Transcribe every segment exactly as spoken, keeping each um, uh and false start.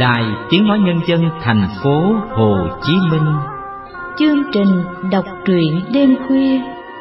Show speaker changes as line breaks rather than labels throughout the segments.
Đài Tiếng Nói Nhân dân thành phố Hồ Chí Minh.
Chương trình đọc truyện đêm khuya.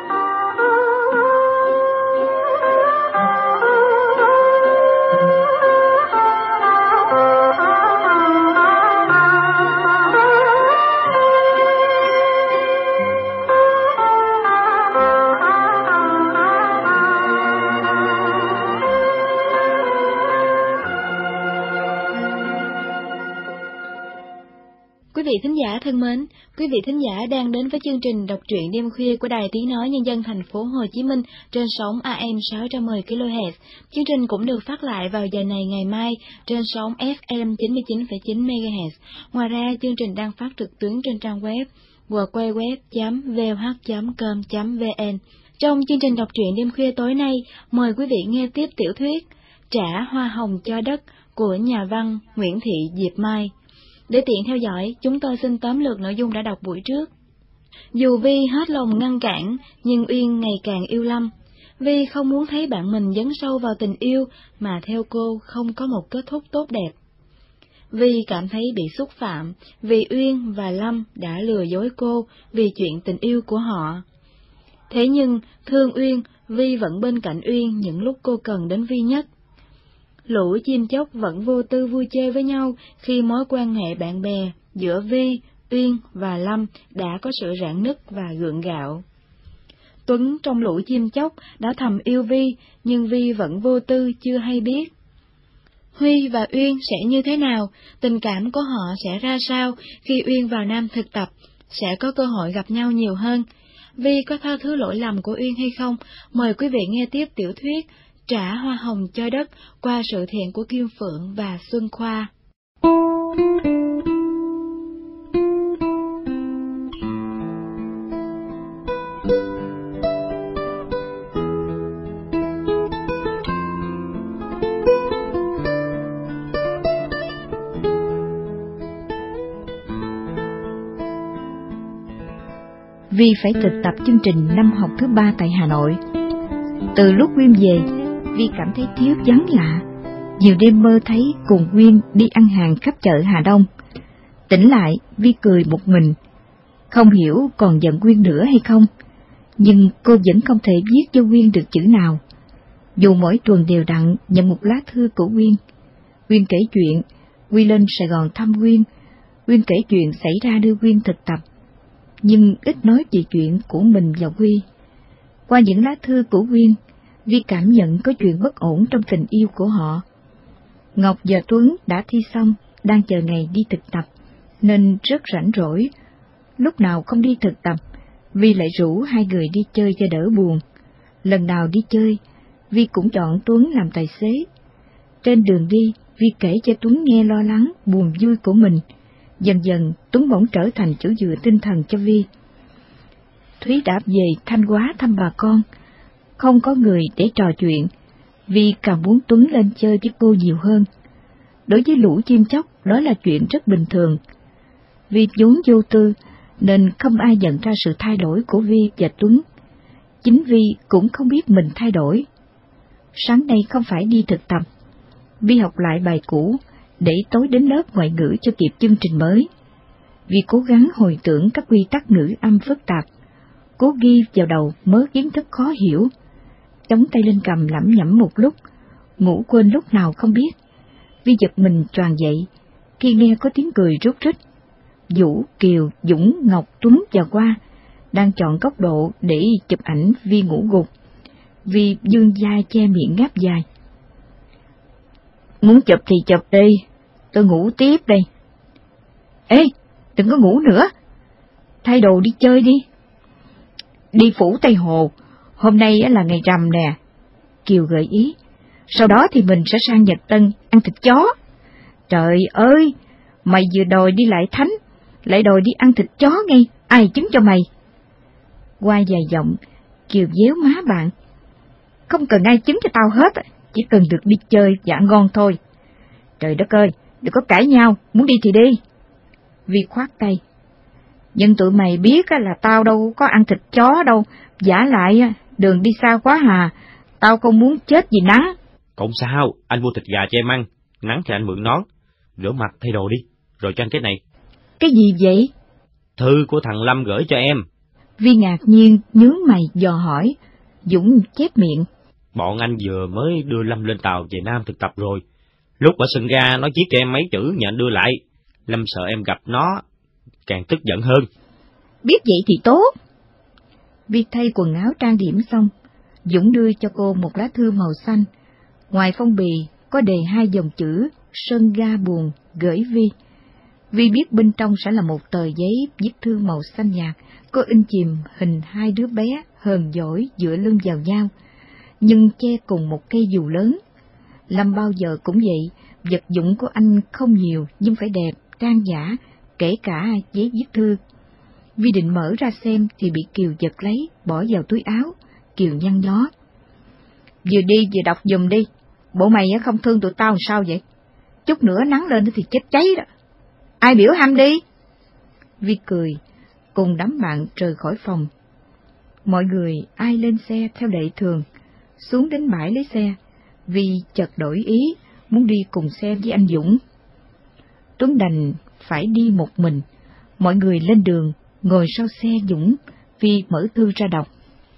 Quý vị thính giả thân mến, quý vị thính giả đang đến với chương trình đọc truyện đêm khuya của Đài Tiếng Nói Nhân dân thành phố Hồ Chí Minh trên sóng a em sáu trăm mười ki lô héc. Chương trình cũng được phát lại vào giờ này ngày mai trên sóng ép em chín mươi chín phẩy chín mê ga héc. Ngoài ra, chương trình đang phát trực tuyến trên trang web w w w chấm v o h chấm com chấm v n. Trong chương trình đọc truyện đêm khuya tối nay, mời quý vị nghe tiếp tiểu thuyết Trả Hoa Hồng Cho Đất của nhà văn Nguyễn Thị Diệp Mai. Để tiện theo dõi, chúng tôi xin tóm lược nội dung đã đọc buổi trước. Dù Vi hết lòng ngăn cản, nhưng Uyên ngày càng yêu Lâm. Vi không muốn thấy bạn mình dấn sâu vào tình yêu, mà theo cô không có một kết thúc tốt đẹp. Vi cảm thấy bị xúc phạm, vì Uyên và Lâm đã lừa dối cô vì chuyện tình yêu của họ. Thế nhưng, thương Uyên, Vi vẫn bên cạnh Uyên những lúc cô cần đến Vi nhất. Lũ chim chóc vẫn vô tư vui chơi với nhau khi mối quan hệ bạn bè giữa Vi, Uyên và Lâm đã có sự rạn nứt và gượng gạo. Tuấn trong lũ chim chóc đã thầm yêu Vi, nhưng Vi vẫn vô tư chưa hay biết. Huy và Uyên sẽ như thế nào, tình cảm của họ sẽ ra sao khi Uyên vào Nam thực tập, sẽ có cơ hội gặp nhau nhiều hơn. Vi có tha thứ lỗi lầm của Uyên hay không? Mời quý vị nghe tiếp tiểu thuyết Trả Hoa Hồng Cho Đất qua sự thiện của Kim Phượng và Xuân Khoa.
Vi phải thực tập chương trình năm học thứ ba tại Hà Nội. Từ lúc Nguyên về, Vi cảm thấy thiếu vắng lạ. Nhiều đêm mơ thấy cùng Nguyên đi ăn hàng khắp chợ Hà Đông. Tỉnh lại, Vi cười một mình. Không hiểu còn giận Nguyên nữa hay không, nhưng cô vẫn không thể viết cho Nguyên được chữ nào. Dù mỗi tuần đều đặn nhận một lá thư của Nguyên. Nguyên kể chuyện, Nguyên lên Sài Gòn thăm Nguyên. Nguyên kể chuyện xảy ra đưa Nguyên thực tập, nhưng ít nói về chuyện của mình và Quy. Qua những lá thư của Nguyên, Vi cảm nhận có chuyện bất ổn trong tình yêu của họ. Ngọc và Tuấn đã thi xong, đang chờ ngày đi thực tập, nên rất rảnh rỗi. Lúc nào không đi thực tập, Vi lại rủ hai người đi chơi cho đỡ buồn. Lần nào đi chơi, Vi cũng chọn Tuấn làm tài xế. Trên đường đi, Vi kể cho Tuấn nghe lo lắng, buồn vui của mình. Dần dần, Tuấn bỗng trở thành chỗ dựa tinh thần cho Vi. Thúy đã về Thanh Hóa thăm bà con. Không có người để trò chuyện, Vi càng muốn Tuấn lên chơi với cô nhiều hơn. Đối với lũ chim chóc, đó là chuyện rất bình thường. Vi vốn vô tư, nên không ai nhận ra sự thay đổi của Vi và Tuấn. Chính Vi cũng không biết mình thay đổi. Sáng nay không phải đi thực tập, Vi học lại bài cũ, để tối đến lớp ngoại ngữ cho kịp chương trình mới. Vi cố gắng hồi tưởng các quy tắc ngữ âm phức tạp, cố ghi vào đầu mớ kiến thức khó hiểu. Chống tay lên cầm lẩm nhẩm một lúc, ngủ quên lúc nào không biết. Vi giật mình choàng dậy khi nghe có tiếng cười rúc rích. Vũ, Kiều, Dũng, Ngọc, Tuấn và Hoa đang chọn góc độ để chụp ảnh Vi ngủ gục. Vi vươn vai che miệng ngáp dài. Muốn chụp thì chụp đi, tôi ngủ tiếp đây. Ê, đừng có ngủ nữa, thay đồ đi chơi đi. Đi Phủ Tây Hồ, hôm nay là ngày rằm nè, Kiều gợi ý. Sau đó thì mình sẽ sang Nhật Tân ăn thịt chó. Trời ơi, mày vừa đòi đi lại thánh, lại đòi đi ăn thịt chó ngay, ai chứng cho mày? Qua dài giọng, Kiều déo má bạn. Không cần ai chứng cho tao hết, chỉ cần được đi chơi và ăn ngon thôi. Trời đất ơi, đừng có cãi nhau, muốn đi thì đi. Vi khoát tay. Nhưng tụi mày biết là tao đâu có ăn thịt chó đâu, vả lại đường đi xa quá hà, tao không muốn chết vì nắng.
Không sao, anh mua thịt gà cho em ăn, nắng thì anh mượn nón. rửa mặt thay đồ đi, rồi cho anh cái này.
Cái gì vậy?
Thư của thằng Lâm gửi cho em.
Vi ngạc nhiên nhướng mày dò hỏi. Dũng chép miệng.
Bọn anh vừa mới đưa Lâm lên tàu về Nam thực tập rồi. Lúc ở sân ga nó viết cho em mấy chữ nhờ anh đưa lại. Lâm sợ em gặp nó càng tức giận hơn.
Biết vậy thì tốt. Vi thay quần áo trang điểm xong, Dũng đưa cho cô một lá thư màu xanh. Ngoài phong bì có đề hai dòng chữ sân ga buồn gửi Vi. Vi biết bên trong sẽ là một tờ giấy viết thư màu xanh nhạt, có in chìm hình hai đứa bé hờn dỗi dựa lưng vào nhau, nhưng che cùng một cây dù lớn. Lâm bao giờ cũng vậy, vật dụng của anh không nhiều nhưng phải đẹp, trang nhã, kể cả giấy viết thư. Vi định mở ra xem thì bị Kiều giật lấy, bỏ vào túi áo. Kiều nhăn nhó. Vừa đi vừa đọc giùm đi, bộ mày không thương tụi tao làm sao vậy? Chút nữa nắng lên thì chết cháy đó. Ai biểu ham đi? Vi cười, cùng đám bạn rời khỏi phòng. Mọi người ai lên xe theo lệ thường, xuống đến bãi lấy xe. Vi chợt đổi ý, muốn đi cùng xe với anh Dũng. Tuấn đành phải đi một mình. Mọi người lên đường, ngồi sau xe Dũng. Vi mở thư ra đọc.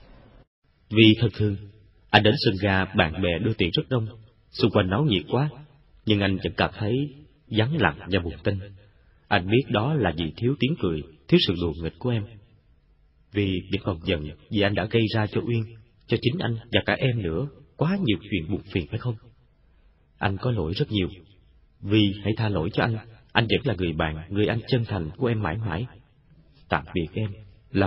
Vi thân thương, anh đến sân ga bạn bè đưa tiền rất đông, xung quanh náo nhiệt quá, nhưng anh vẫn cảm thấy vắng lặng và buồn tênh. Anh biết đó là vì thiếu tiếng cười, thiếu sự đùa nghịch của em. Vì vẫn còn giận vì anh đã gây ra cho Uyên, cho chính anh và cả em nữa quá nhiều chuyện buồn phiền phải không? Anh có lỗi rất nhiều. Vì hãy tha lỗi cho anh, anh vẫn là người bạn, người anh chân thành của em mãi mãi. Tạm biệt em, Lâm.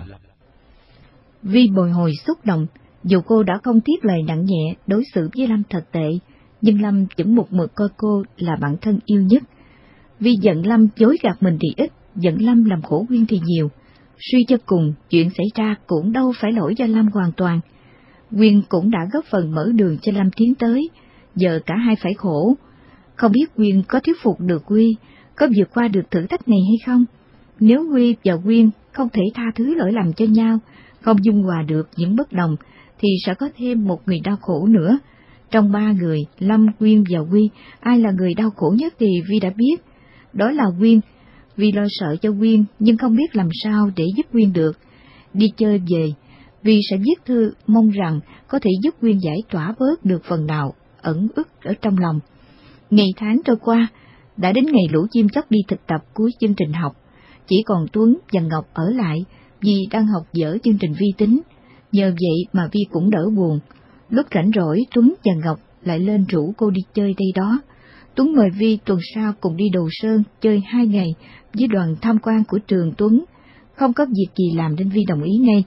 Vi bồi hồi xúc động, dù cô đã không tiếc lời nặng nhẹ đối xử với Lâm thật tệ, nhưng Lâm vẫn một mực coi cô là bạn thân yêu nhất. Vi giận Lâm dối gạt mình thì ít, giận Lâm làm khổ Uyên thì nhiều. Suy cho cùng, chuyện xảy ra cũng đâu phải lỗi do Lâm hoàn toàn. Uyên cũng đã góp phần mở đường cho Lâm tiến tới, giờ cả hai phải khổ. Không biết Uyên có thuyết phục được Huy, có vượt qua được thử thách này hay không? Nếu Huy và Uyên không thể tha thứ lỗi lầm cho nhau, không dung hòa được những bất đồng, thì sẽ có thêm một người đau khổ nữa. Trong ba người, Lâm, Uyên và Huy, ai là người đau khổ nhất thì Vi đã biết. Đó là Uyên. Vi lo sợ cho Uyên, nhưng không biết làm sao để giúp Uyên được. Đi chơi về, Vi sẽ viết thư mong rằng có thể giúp Uyên giải tỏa bớt được phần nào ẩn ức ở trong lòng. Ngày tháng trôi qua, đã đến ngày lũ chim chóc đi thực tập cuối chương trình học. Chỉ còn Tuấn và Ngọc ở lại vì đang học dở chương trình vi tính. Nhờ vậy mà Vi cũng đỡ buồn. Lúc rảnh rỗi, Tuấn và Ngọc lại lên rủ cô đi chơi đây đó. Tuấn mời Vi tuần sau cùng đi Đồ Sơn chơi hai ngày với đoàn tham quan của trường Tuấn. Không có việc gì làm nên Vi đồng ý ngay.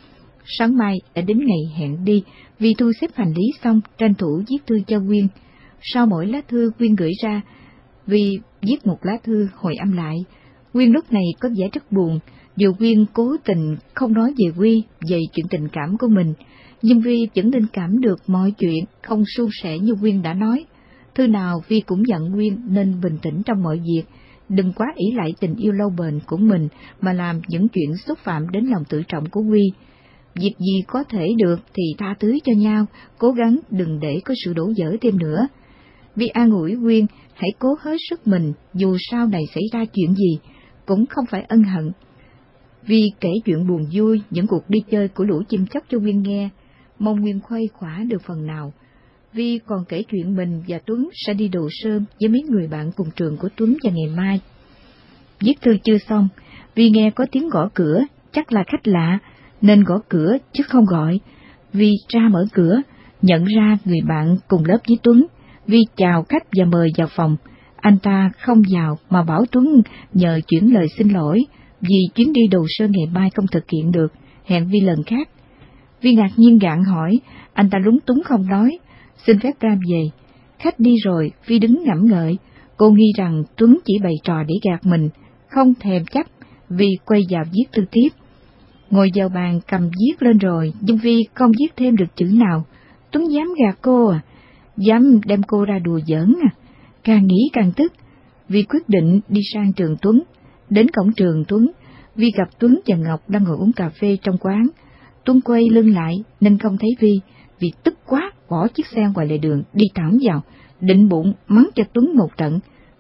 Sáng mai đã đến ngày hẹn đi, Vi thu xếp hành lý xong tranh thủ viết thư cho Quyên. Sau mỗi lá thư Quyên gửi ra, Vi viết một lá thư hồi âm lại. Quyên lúc này có vẻ rất buồn, dù Quyên cố tình không nói về Huy, về chuyện tình cảm của mình, nhưng Vi vẫn linh cảm được mọi chuyện không suôn sẻ như Quyên đã nói. Thư nào Vi cũng dặn Quyên nên bình tĩnh trong mọi việc, đừng quá ỷ lại tình yêu lâu bền của mình mà làm những chuyện xúc phạm đến lòng tự trọng của Huy. Việc gì có thể được thì tha thứ cho nhau, cố gắng đừng để có sự đổ vỡ thêm nữa. Vi an ủi Quyên hãy cố hết sức mình, dù sau này xảy ra chuyện gì cũng không phải ân hận. Vi kể chuyện buồn vui, những cuộc đi chơi của lũ chim chóc cho Quyên nghe, mong Quyên khuây khỏa được phần nào. Vi còn kể chuyện mình và Tuấn sẽ đi Đồ Sơn với mấy người bạn cùng trường của Tuấn vào ngày mai. Viết thư chưa xong, Vi nghe có tiếng gõ cửa, chắc là khách lạ, nên gõ cửa chứ không gọi. Vi ra mở cửa, nhận ra người bạn cùng lớp với Tuấn. Vi chào khách và mời vào phòng. Anh ta không vào mà bảo Tuấn nhờ chuyển lời xin lỗi, vì chuyến đi Đồ Sơn ngày mai không thực hiện được, hẹn Vi lần khác. Vi ngạc nhiên gạn hỏi, anh ta lúng túng không nói, xin phép ra về. Khách đi rồi, Vi đứng ngẫm ngợi, cô nghi rằng Tuấn chỉ bày trò để gạt mình, không thèm chấp, Vi quay vào viết thư tiếp. Ngồi vào bàn cầm viết lên rồi, nhưng Vi không viết thêm được chữ nào. Tuấn dám gạt cô à? Dám đem cô ra đùa giỡn à? Càng nghĩ càng tức, Vi quyết định đi sang trường Tuấn. Đến cổng trường Tuấn, Vi gặp Tuấn và Ngọc đang ngồi uống cà phê trong quán. Tuấn quay lưng lại nên không thấy Vi, vì tức quá bỏ chiếc xe ngoài lề đường đi thẳng vào, định bụng mắng cho Tuấn một trận.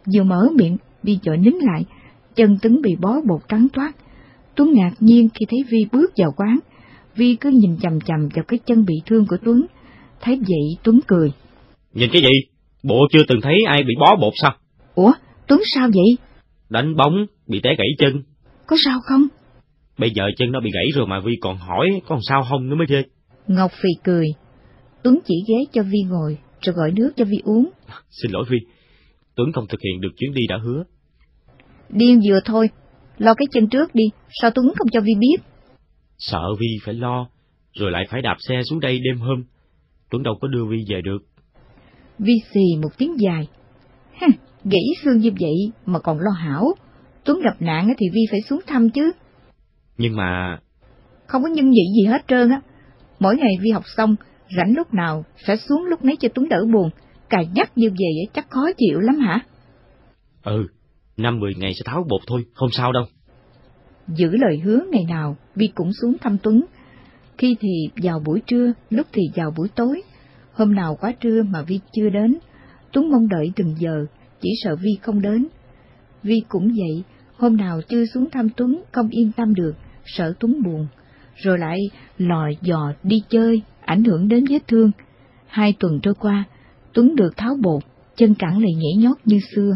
Vừa mở miệng, Vi vội nín lại, chân Tuấn bị bó bột trắng toát. Tuấn ngạc nhiên khi thấy Vi bước vào quán. Vi cứ nhìn chằm chằm vào cái chân bị thương của Tuấn. Thấy vậy Tuấn cười.
Nhìn cái gì? Bộ chưa từng thấy ai bị bó bột sao?
Ủa, Tuấn sao vậy?
Đánh bóng, bị té gãy chân.
Có sao không?
Bây giờ chân nó bị gãy rồi mà Vi còn hỏi có làm sao không nữa mới ghê.
Ngọc phì cười. Tuấn chỉ ghé cho Vi ngồi, rồi gọi nước cho Vi uống.
Xin lỗi Vi, Tuấn không thực hiện được chuyến đi đã hứa.
Điên vừa thôi, lo cái chân trước đi, sao Tuấn không cho Vi biết?
Sợ Vi phải lo, rồi lại phải đạp xe xuống đây đêm hôm. Tuấn đâu có đưa Vi về được.
Vi xì một tiếng dài. Ha, gãy xương như vậy mà còn lo hảo. Tuấn gặp nạn thì Vi phải xuống thăm chứ.
Nhưng mà...
Không có nhân nhị gì hết trơn á. Mỗi ngày Vi học xong, rảnh lúc nào sẽ xuống lúc nấy cho Tuấn đỡ buồn. Cài nhắc như vậy chắc khó chịu lắm hả?
Ừ, năm mười ngày sẽ tháo bột thôi, không sao đâu.
Giữ lời hứa ngày nào, Vi cũng xuống thăm Tuấn. Khi thì vào buổi trưa, lúc thì vào buổi tối. Hôm nào quá trưa mà Vi chưa đến, Tuấn mong đợi từng giờ, chỉ sợ Vi không đến. Vi cũng vậy, hôm nào chưa xuống thăm Tuấn không yên tâm được, sợ Tuấn buồn. Rồi lại lò dò đi chơi, ảnh hưởng đến vết thương. Hai tuần trôi qua, Tuấn được tháo bột, chân cẳng lại nhảy nhót như xưa.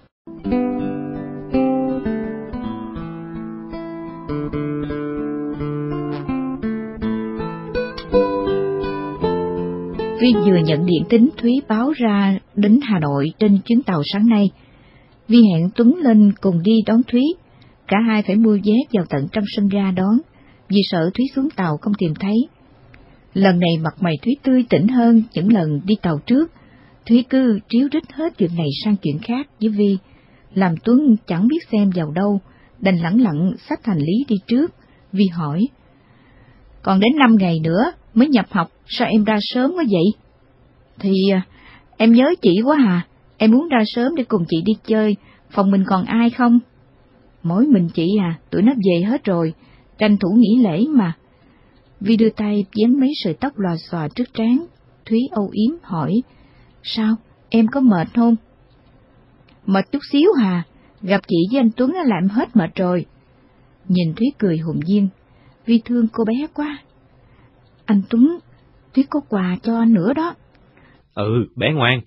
Vi vừa nhận điện tín Thúy báo ra đến Hà Nội trên chuyến tàu sáng nay. Vi hẹn Tuấn lên cùng đi đón Thúy. Cả hai phải mua vé vào tận trong sân ga đón, vì sợ Thúy xuống tàu không tìm thấy. Lần này mặt mày Thúy tươi tỉnh hơn những lần đi tàu trước. Thúy cứ tríu rít hết chuyện này sang chuyện khác với Vi, làm Tuấn chẳng biết xem vào đâu, đành lẳng lặng xách hành lý đi trước. Vi hỏi, còn đến năm ngày nữa mới nhập học, sao em ra sớm quá vậy? Thì em nhớ chị quá à, em muốn ra sớm để cùng chị đi chơi, phòng mình còn ai không? Mỗi mình chị à, tụi nó về hết rồi, tranh thủ nghỉ lễ mà. Vi đưa tay vén mấy sợi tóc lòa xòa trước trán. Thúy âu yếm hỏi, sao, em có mệt không? Mệt chút xíu hà, gặp chị với anh Tuấn là em hết mệt rồi. Nhìn Thúy cười hồn nhiên, Vi thương cô bé quá. Anh Tuấn, Thúy có quà cho anh nữa đó.
Ừ, bé ngoan.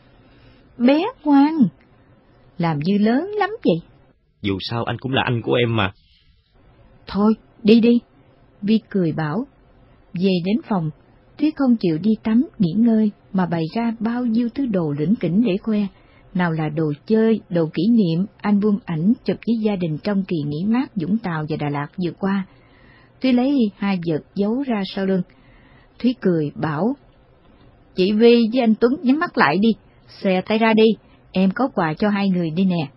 Bé ngoan? Làm như lớn lắm vậy.
Dù sao anh cũng là anh của em mà.
Thôi, đi đi. Vi cười bảo. Về đến phòng, Thúy không chịu đi tắm, nghỉ ngơi, mà bày ra bao nhiêu thứ đồ lỉnh kỉnh để khoe. Nào là đồ chơi, đồ kỷ niệm, album ảnh chụp với gia đình trong kỳ nghỉ mát Vũng Tàu và Đà Lạt vừa qua. Thúy lấy hai vật giấu ra sau lưng. Thúy cười bảo, chị Vi với anh Tuấn nhắm mắt lại đi, xòe tay ra đi, em có quà cho hai người đi nè.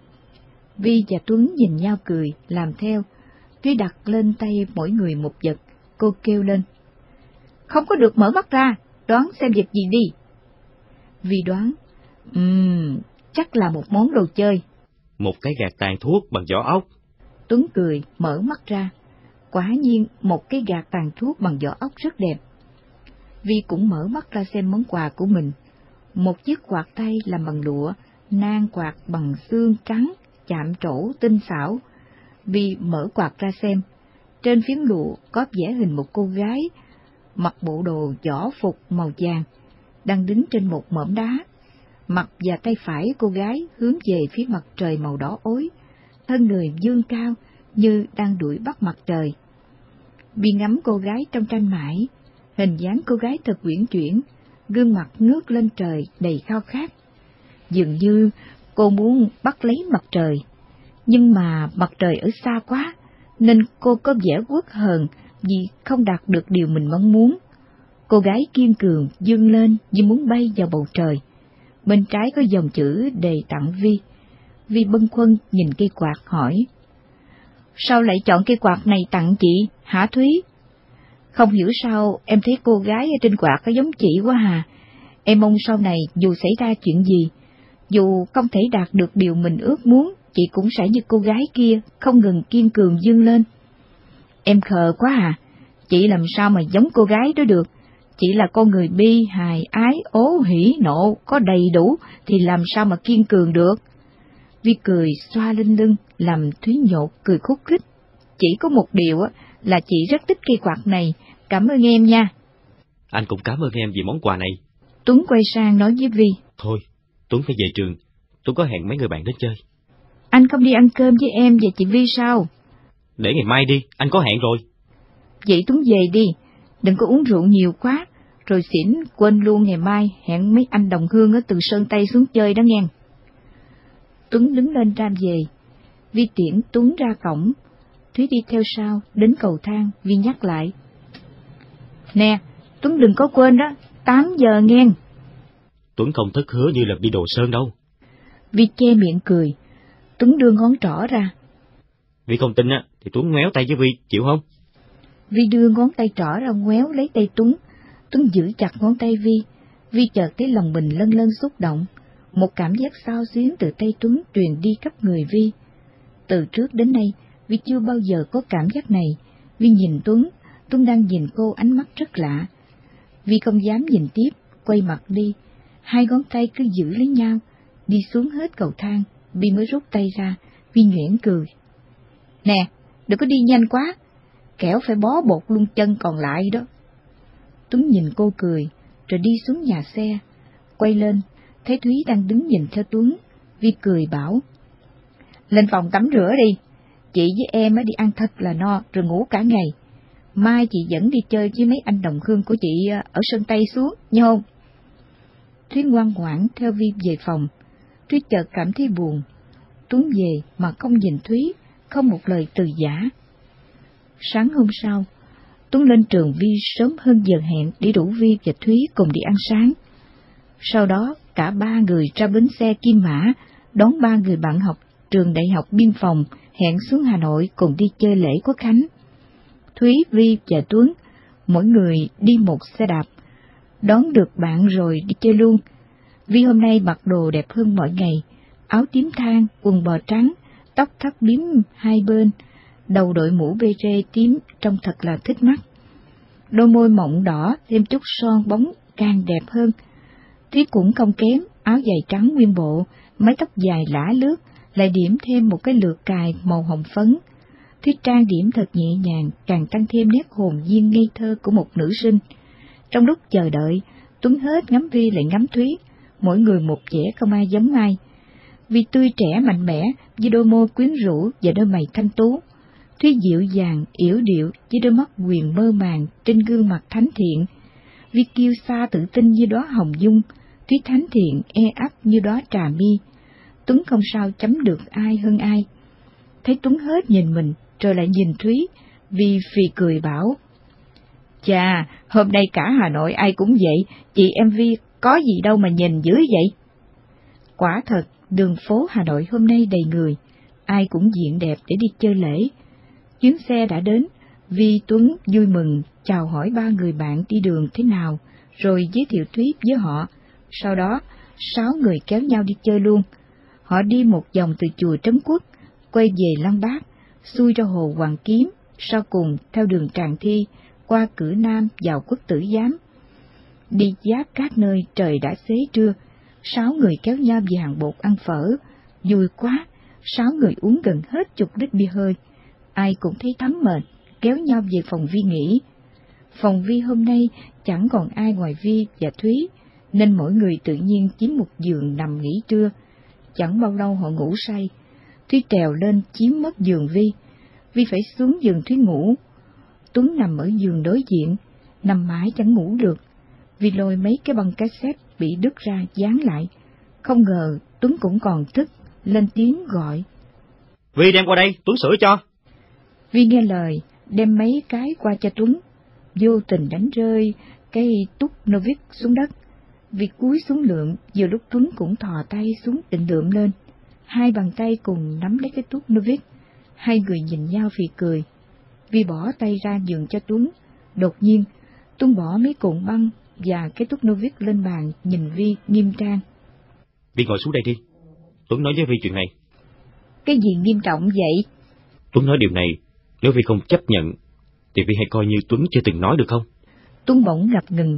Vi và Tuấn nhìn nhau cười, làm theo. Thúy đặt lên tay mỗi người một vật, cô kêu lên, không có được mở mắt ra, đoán xem vật gì đi. Vi đoán, Ừm, chắc là một món đồ chơi.
Một cái gạt tàn thuốc bằng vỏ ốc.
Tuấn cười, mở mắt ra. Quả nhiên, một cái gạt tàn thuốc bằng vỏ ốc rất đẹp. Vi cũng mở mắt ra xem món quà của mình. Một chiếc quạt tay làm bằng lụa, nan quạt bằng xương trắng, chạm trổ tinh xảo. Vi mở quạt ra xem. Trên phiến lụa có vẽ hình một cô gái, mặc bộ đồ võ phục màu vàng, đang đứng trên một mỏm đá. Mặt và tay phải cô gái hướng về phía mặt trời màu đỏ ối, thân người vươn cao như đang đuổi bắt mặt trời. Vi ngắm cô gái trong tranh mãi, hình dáng cô gái thật uyển chuyển, gương mặt ngước lên trời đầy khao khát. Dường như cô muốn bắt lấy mặt trời, nhưng mà mặt trời ở xa quá, nên cô có vẻ uất hờn vì không đạt được điều mình mong muốn. Cô gái kiên cường vươn lên như muốn bay vào bầu trời. Bên trái có dòng chữ đề tặng Vi. Vi bâng khuâng nhìn cây quạt hỏi, sao lại chọn cây quạt này tặng chị, hả Thúy? Không hiểu sao em thấy cô gái ở trên quạt có giống chị quá hà. Em mong sau này dù xảy ra chuyện gì, dù không thể đạt được điều mình ước muốn, chị cũng sẽ như cô gái kia, không ngừng kiên cường vươn lên. Em khờ quá à, chị làm sao mà giống cô gái đó được, Chỉ là con người bi, hài, ái, ố, hỉ, nộ, có đầy đủ, thì làm sao mà kiên cường được. Vi cười xoa lên lưng, làm Thúy nhột cười khúc khích. Chỉ có một điều á, là chị rất thích cây quạt này, cảm ơn em nha.
Anh cũng cảm ơn em vì món quà này.
Tuấn quay sang nói với Vi.
Thôi, Tuấn phải về trường, Tuấn có hẹn mấy người bạn đến chơi.
Anh không đi ăn cơm với em và chị Vi sao?
Để ngày mai đi, anh có hẹn rồi.
Vậy Tuấn về đi, đừng có uống rượu nhiều quá, rồi xỉn quên luôn ngày mai hẹn mấy anh đồng hương ở từ Sơn Tây xuống chơi đó nghe. Tuấn đứng lên ra về, Vi tiễn Tuấn ra cổng, Thúy đi theo sau, đến cầu thang, Vi nhắc lại. Nè, Tuấn đừng có quên đó, tám giờ nghe.
Tuấn không thất hứa như lần đi Đồ Sơn đâu.
Vi che miệng cười, Tuấn đưa ngón trỏ ra.
Vi không tin á, thì Tuấn ngoéo tay với Vi, chịu không?
Vi đưa ngón tay trỏ ra ngoéo lấy tay Tuấn, Tuấn giữ chặt ngón tay Vi, Vi chợt thấy lòng mình lân lân xúc động, một cảm giác xao xuyến từ tay Tuấn truyền đi khắp người Vi. Từ trước đến nay, Vi chưa bao giờ có cảm giác này. Vi nhìn Tuấn, Tuấn đang nhìn cô ánh mắt rất lạ. Vi không dám nhìn tiếp, quay mặt đi, hai ngón tay cứ giữ lấy nhau, đi xuống hết cầu thang, Vi mới rút tay ra, Vi nhoẻn cười. Nè, đừng có đi nhanh quá, kẻo phải bó bột luôn chân còn lại đó. Tuấn nhìn cô cười, rồi đi xuống nhà xe, quay lên, thấy Thúy đang đứng nhìn theo Tuấn, Vi cười bảo. Lên phòng tắm rửa đi, chị với em đi ăn thật là no rồi ngủ cả ngày. Mai chị dẫn đi chơi với mấy anh đồng hương của chị ở Sơn Tây xuống, nha không? Thúy ngoan ngoãn theo Vi về phòng. Thúy chợt cảm thấy buồn. Tuấn về mà không nhìn Thúy, không một lời từ giã. Sáng hôm sau, Tuấn lên trường Vi sớm hơn giờ hẹn để rủ Vi và Thúy cùng đi ăn sáng. Sau đó, cả ba người ra bến xe Kim Mã, đón ba người bạn học trường Đại học Biên phòng, hẹn xuống Hà Nội cùng đi chơi lễ Quốc khánh. Thúy, Vi và Tuấn, mỗi người đi một xe đạp, đón được bạn rồi đi chơi luôn. Vi hôm nay mặc đồ đẹp hơn mọi ngày, áo tím than, quần bò trắng, tóc thắt bím hai bên, đầu đội mũ bê rê tím trông thật là thích mắt. Đôi môi mọng đỏ thêm chút son bóng càng đẹp hơn. Thúy cũng không kém, áo dài trắng nguyên bộ, mái tóc dài lả lướt, lại điểm thêm một cái lược cài màu hồng phấn. Thúy trang điểm thật nhẹ nhàng, càng tăng thêm nét hồn nhiên ngây thơ của một nữ sinh. Trong lúc chờ đợi, Tuấn hết ngắm Vi lại ngắm Thúy, mỗi người một vẻ không ai giống ai. Vi tươi trẻ mạnh mẽ, với đôi môi quyến rũ và đôi mày thanh tú. Thúy dịu dàng, yểu điệu, với đôi mắt huyền mơ màng trên gương mặt thánh thiện. Vi kiêu sa tự tin như đóa hồng dung, Thúy thánh thiện, e ấp như đóa trà mi. Tuấn không sao chấm được ai hơn ai. Thấy Tuấn hết nhìn mình, rồi lại nhìn Thúy, Vi phì cười bảo. Chà, hôm nay cả Hà Nội ai cũng vậy, chị em Vi có gì đâu mà nhìn dữ vậy. Quả thật, đường phố Hà Nội hôm nay đầy người, ai cũng diện đẹp để đi chơi lễ. Chuyến xe đã đến, Vi Tuấn vui mừng chào hỏi ba người bạn đi đường thế nào, rồi giới thiệu Thúy với họ. Sau đó, sáu người kéo nhau đi chơi luôn. Họ đi một vòng từ chùa Trấn Quốc, quay về Lăng Bác, xuôi ra hồ Hoàng Kiếm, sau cùng theo đường Tràng Thi, qua Cửa Nam vào Quốc Tử Giám. Đi giáp các nơi trời đã xế trưa, sáu người kéo nhau về hàng bột ăn phở. Vui quá, sáu người uống gần hết chục lít bia hơi. Ai cũng thấy thấm mệt, kéo nhau về phòng Vi nghỉ. Phòng Vi hôm nay chẳng còn ai ngoài Vi và Thúy, nên mỗi người tự nhiên chiếm một giường nằm nghỉ trưa. Chẳng bao lâu họ ngủ say. Thúy trèo lên chiếm mất giường Vi. Vi phải xuống giường Thúy ngủ. Tuấn nằm ở giường đối diện, nằm mãi chẳng ngủ được. Vi lôi mấy cái băng cassette bị đứt ra dán lại. Không ngờ Tuấn cũng còn thức, lên tiếng gọi.
Vi đem qua đây, Tuấn sửa cho.
Vi nghe lời, đem mấy cái qua cho Tuấn. Vô tình đánh rơi cái túc Novik xuống đất. Vi cúi xuống lượm, vừa lúc Tuấn cũng thò tay xuống định lượm lên. Hai bàn tay cùng nắm lấy cái túc Novik. Hai người nhìn nhau phì cười. Vi bỏ tay ra nhường cho Tuấn. Đột nhiên, Tuấn bỏ mấy cuộn băng và cái túc Novik lên bàn, nhìn Vi nghiêm trang.
Vi ngồi xuống đây đi. Tuấn nói với Vi chuyện này.
Cái gì nghiêm trọng vậy?
Tuấn nói điều này, nếu Vi không chấp nhận, thì Vi hãy coi như Tuấn chưa từng nói được không?
Tuấn bỗng ngập ngừng,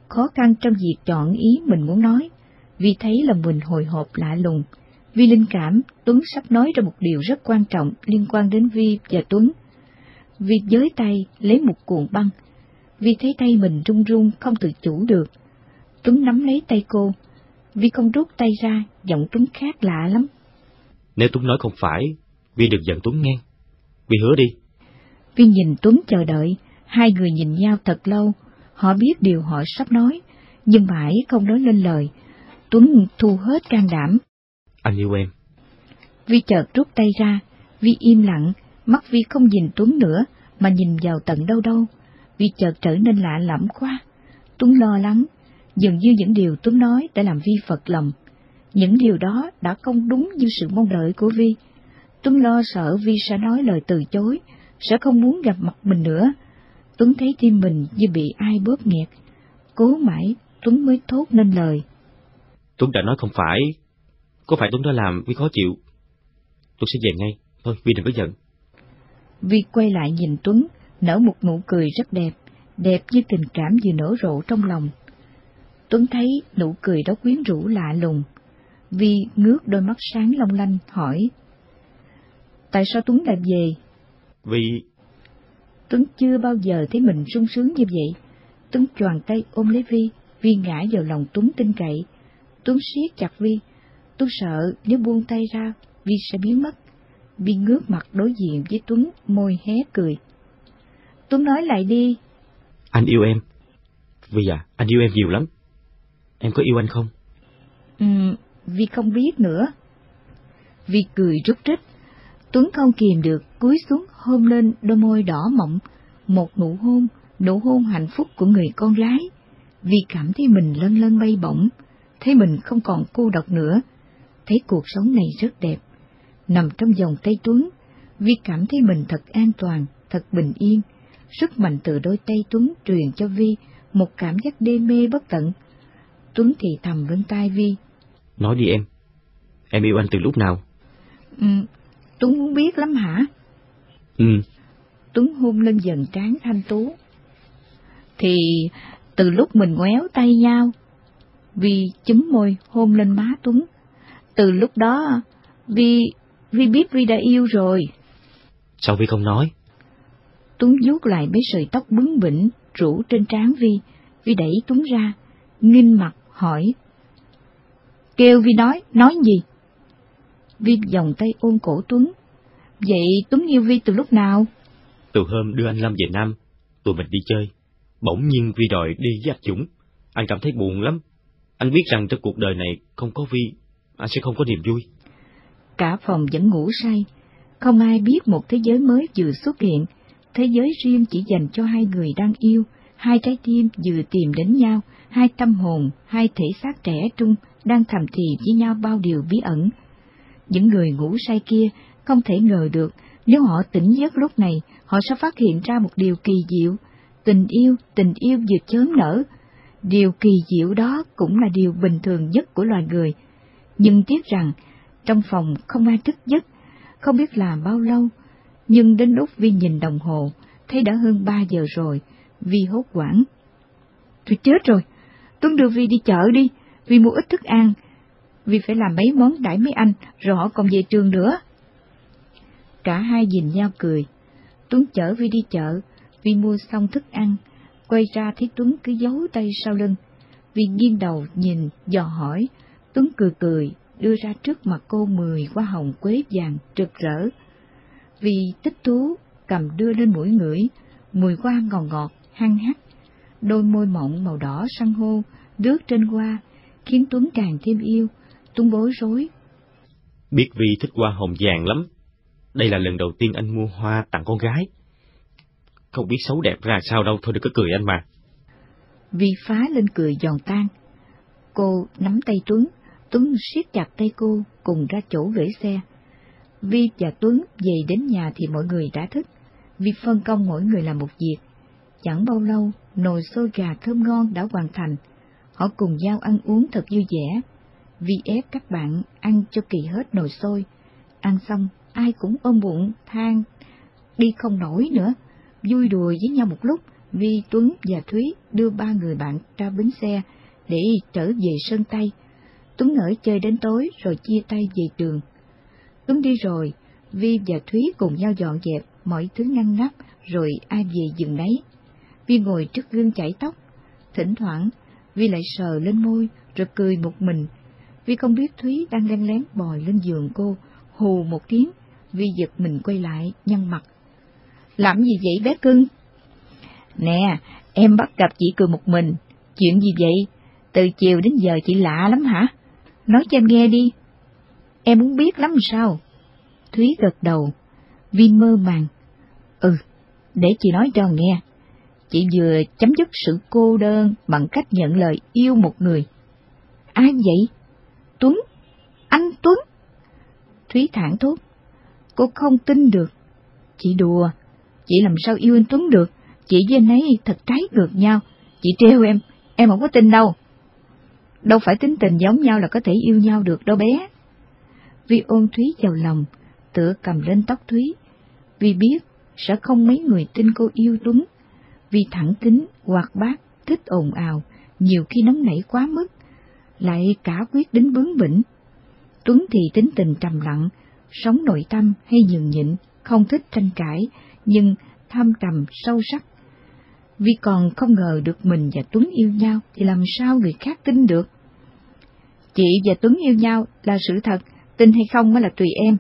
khó khăn trong việc chọn ý mình muốn nói. Vi thấy lòng mình hồi hộp lạ lùng. Vi linh cảm Tuấn sắp nói ra một điều rất quan trọng liên quan đến Vi và Tuấn. Vi giới tay lấy một cuộn băng. Vi thấy tay mình run run không tự chủ được. Tuấn nắm lấy tay cô. Vi không rút tay ra, giọng Tuấn khác lạ lắm.
Nếu Tuấn nói không phải, Vi đừng giận Tuấn nghe. Vi hứa đi.
Vi nhìn Tuấn chờ đợi, hai người nhìn nhau thật lâu. Họ biết điều họ sắp nói, nhưng mãi không nói lên lời. Tuấn thu hết can đảm.
Anh yêu em.
Vi chợt rút tay ra. Vi im lặng, mắt Vi không nhìn Tuấn nữa, mà nhìn vào tận đâu đâu. Vi chợt trở nên lạ lẫm quá. Tuấn lo lắng, dường như những điều Tuấn nói đã làm Vi phật lòng. Những điều đó đã không đúng như sự mong đợi của Vi. Tuấn lo sợ Vi sẽ nói lời từ chối, sẽ không muốn gặp mặt mình nữa. Tuấn thấy tim mình như bị ai bóp nghẹt. Cố mãi, Tuấn mới thốt nên lời.
Tuấn đã nói không phải. Có phải Tuấn đã làm Vi khó chịu? Tôi sẽ về ngay. Thôi, Vi đừng có giận.
Vi quay lại nhìn Tuấn, nở một nụ cười rất đẹp, đẹp như tình cảm vừa nở rộ trong lòng. Tuấn thấy nụ cười đó quyến rũ lạ lùng. Vi ngước đôi mắt sáng long lanh hỏi. Tại sao Tuấn lại về?
Vì...
Tuấn chưa bao giờ thấy mình sung sướng như vậy. Tuấn choàng tay ôm lấy Vi, Vi ngã vào lòng Tuấn tin cậy. Tuấn siết chặt Vi. Tuấn sợ nếu buông tay ra, Vi sẽ biến mất. Vi ngước mặt đối diện với Tuấn, môi hé cười. Tuấn nói lại đi.
Anh yêu em. Vi à, anh yêu em nhiều lắm. Em có yêu anh không?
Ừ, Vi không biết nữa. Vi cười rúc rích. Tuấn không kìm được, cúi xuống hôn lên đôi môi đỏ mọng. Một nụ hôn, nụ hôn hạnh phúc của người con gái. Vi cảm thấy mình lân lân bay bổng, thấy mình không còn cô độc nữa, thấy cuộc sống này rất đẹp. Nằm trong vòng tay Tuấn, Vi cảm thấy mình thật an toàn, thật bình yên. Sức mạnh từ đôi tay Tuấn truyền cho Vi một cảm giác đê mê bất tận. Tuấn thì thầm bên tai Vi.
Nói đi em, em yêu anh từ lúc nào?
Ừ, Tuấn muốn biết lắm hả?
Ừ.
Tuấn hôn lên dần trán thanh tú. Thì từ lúc mình ngoéo tay nhau. Vi chúm môi hôn lên má Tuấn. Từ lúc đó, Vi, Vi biết Vi đã yêu rồi.
Sao Vi không nói?
Tuấn vuốt lại mấy sợi tóc bướng bỉnh rủ trên trán Vi. Vi đẩy Tuấn ra, nghinh mặt hỏi. Kêu Vi nói, nói gì? Vi vòng tay ôm cổ Tuấn. Vậy Tuấn yêu Vi từ lúc nào?
Từ hôm đưa anh Lâm về Nam, tụi mình đi chơi. Bỗng nhiên Vi đòi đi với anh Dũng. Anh cảm thấy buồn lắm. Anh biết rằng trong cuộc đời này không có Vi, anh sẽ không có niềm vui.
Cả phòng vẫn ngủ say. Không ai biết một thế giới mới vừa xuất hiện. Thế giới riêng chỉ dành cho hai người đang yêu. Hai trái tim vừa tìm đến nhau. Hai tâm hồn, hai thể xác trẻ trung đang thầm thì với nhau bao điều bí ẩn. Những người ngủ say kia không thể ngờ được nếu họ tỉnh giấc lúc này, họ sẽ phát hiện ra một điều kỳ diệu. Tình yêu, tình yêu vừa chớm nở. Điều kỳ diệu đó cũng là điều bình thường nhất của loài người. Nhưng tiếc rằng, trong phòng không ai thức giấc, không biết làm bao lâu. Nhưng đến lúc Vi nhìn đồng hồ, thấy đã hơn ba giờ rồi, Vi hốt hoảng. Tôi chết rồi, Tuấn đưa Vi đi chợ đi, Vi mua ít thức ăn. Vi phải làm mấy món đãi mấy anh, rồi họ còn về trường nữa. Cả hai nhìn nhau cười. Tuấn chở Vi đi chợ, Vi mua xong thức ăn, quay ra thấy Tuấn cứ giấu tay sau lưng. Vi nghiêng đầu nhìn, dò hỏi. Tuấn cười cười, đưa ra trước mặt cô mười hoa hồng quế vàng rực rỡ. Vi thích thú, cầm đưa lên mũi ngửi, mùi hoa ngọt ngọt, hăng hắc. Đôi môi mọng màu đỏ san hô, lướt trên hoa, khiến Tuấn càng thêm yêu. Tuấn bối rối.
Biết Vi thích hoa hồng vàng lắm. Đây là lần đầu tiên anh mua hoa tặng con gái. Không biết xấu đẹp ra sao đâu, thôi đừng có cười anh mà.
Vi phá lên cười giòn tan. Cô nắm tay Tuấn, Tuấn siết chặt tay cô, cùng ra chỗ gửi xe. Vi và Tuấn về đến nhà thì mọi người đã thức. Vi phân công mỗi người làm một việc. Chẳng bao lâu, nồi xôi gà thơm ngon đã hoàn thành. Họ cùng nhau ăn uống thật vui vẻ. Vi ép các bạn ăn cho kỳ hết nồi xôi. Ăn xong, ai cũng ôm bụng than đi không nổi nữa. Vui đùa với nhau một lúc, Vi, Tuấn và Thúy đưa ba người bạn ra bến xe để trở về sân Tây. Tuấn ở chơi đến tối rồi chia tay về trường. Tuấn đi rồi, Vi và Thúy cùng nhau dọn dẹp mọi thứ ngăn nắp rồi ai về giường nấy. Vi ngồi trước gương chải tóc, thỉnh thoảng Vi lại sờ lên môi rồi cười một mình. Vi không biết Thúy đang len lén bò lên giường cô, hù một tiếng. Vi giật mình quay lại, nhăn mặt. Làm gì vậy bé cưng? Nè, em bắt gặp chị cười một mình. Chuyện gì vậy? Từ chiều đến giờ chị lạ lắm hả? Nói cho em nghe đi. Em muốn biết lắm sao? Thúy gật đầu. Vi mơ màng. Ừ, để chị nói cho nghe. Chị vừa chấm dứt sự cô đơn bằng cách nhận lời yêu một người. Ai vậy? Tuấn. Anh Tuấn. Thúy thảng thốt. Cô không tin được. Chị đùa. Chị làm sao yêu anh Tuấn được? Chị với anh ấy thật trái ngược nhau. Chị trêu em, em không có tin đâu. Đâu phải tính tình giống nhau là có thể yêu nhau được đâu bé. Vi ôm Thúy vào lòng, tựa cầm lên tóc Thúy. Vi biết sẽ không mấy người tin cô yêu Tuấn. Vi thẳng tính, hoạt bát, thích ồn ào, nhiều khi nóng nảy quá mức, lại cả quyết đến bướng bỉnh. Tuấn thì tính tình trầm lặng, sống nội tâm hay nhường nhịn, không thích tranh cãi, nhưng thâm trầm sâu sắc. Vi còn không ngờ được mình và Tuấn yêu nhau thì làm sao người khác tin được. Chị và Tuấn yêu nhau là sự thật, tin hay không mới là tùy em.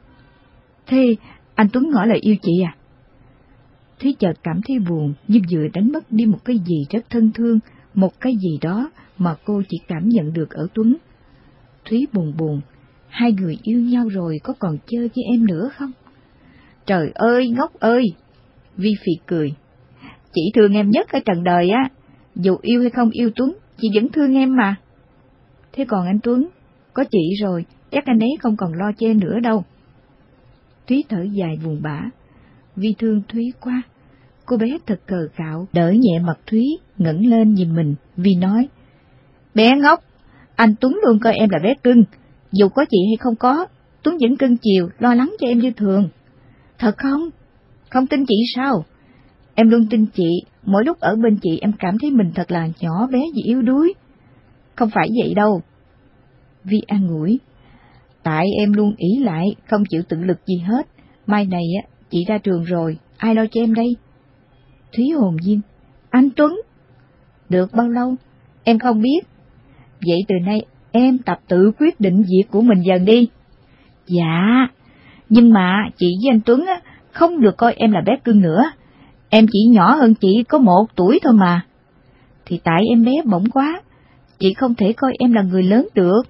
Thế anh Tuấn ngỏ lời yêu chị à? Thúy chợt cảm thấy buồn, như vừa đánh mất đi một cái gì rất thân thương, một cái gì đó mà cô chỉ cảm nhận được ở Tuấn. Thúy buồn buồn, hai người yêu nhau rồi có còn chơi với em nữa không? Trời ơi, ngốc ơi! Vi phì cười. Chị thương em nhất ở trần đời á, dù yêu hay không yêu Tuấn, chị vẫn thương em mà. Thế còn anh Tuấn, có chị rồi, chắc anh ấy không còn lo cho em nữa đâu. Thúy thở dài buồn bã. Vi thương Thúy quá. Cô bé thật cờ cạo, đỡ nhẹ mặt Thúy, ngẩng lên nhìn mình. Vi nói, bé ngốc, anh Tuấn luôn coi em là bé cưng. Dù có chị hay không có, Tuấn vẫn cưng chiều, lo lắng cho em như thường. Thật không? Không tin chị sao? Em luôn tin chị, mỗi lúc ở bên chị em cảm thấy mình thật là nhỏ bé vì yếu đuối. Không phải vậy đâu. Vi an ủi. Tại em luôn ỷ lại, không chịu tự lực gì hết. Mai này á, chị ra trường rồi, ai lo cho em đây? Thúy hồn nhiên. Anh Tuấn. Được bao lâu? Em không biết. Vậy từ nay em tập tự quyết định việc của mình dần đi. Dạ, nhưng mà chị với anh Tuấn á, không được coi em là bé cưng nữa. Em chỉ nhỏ hơn chị có một tuổi thôi mà. Thì tại em bé bỏng quá, chị không thể coi em là người lớn được.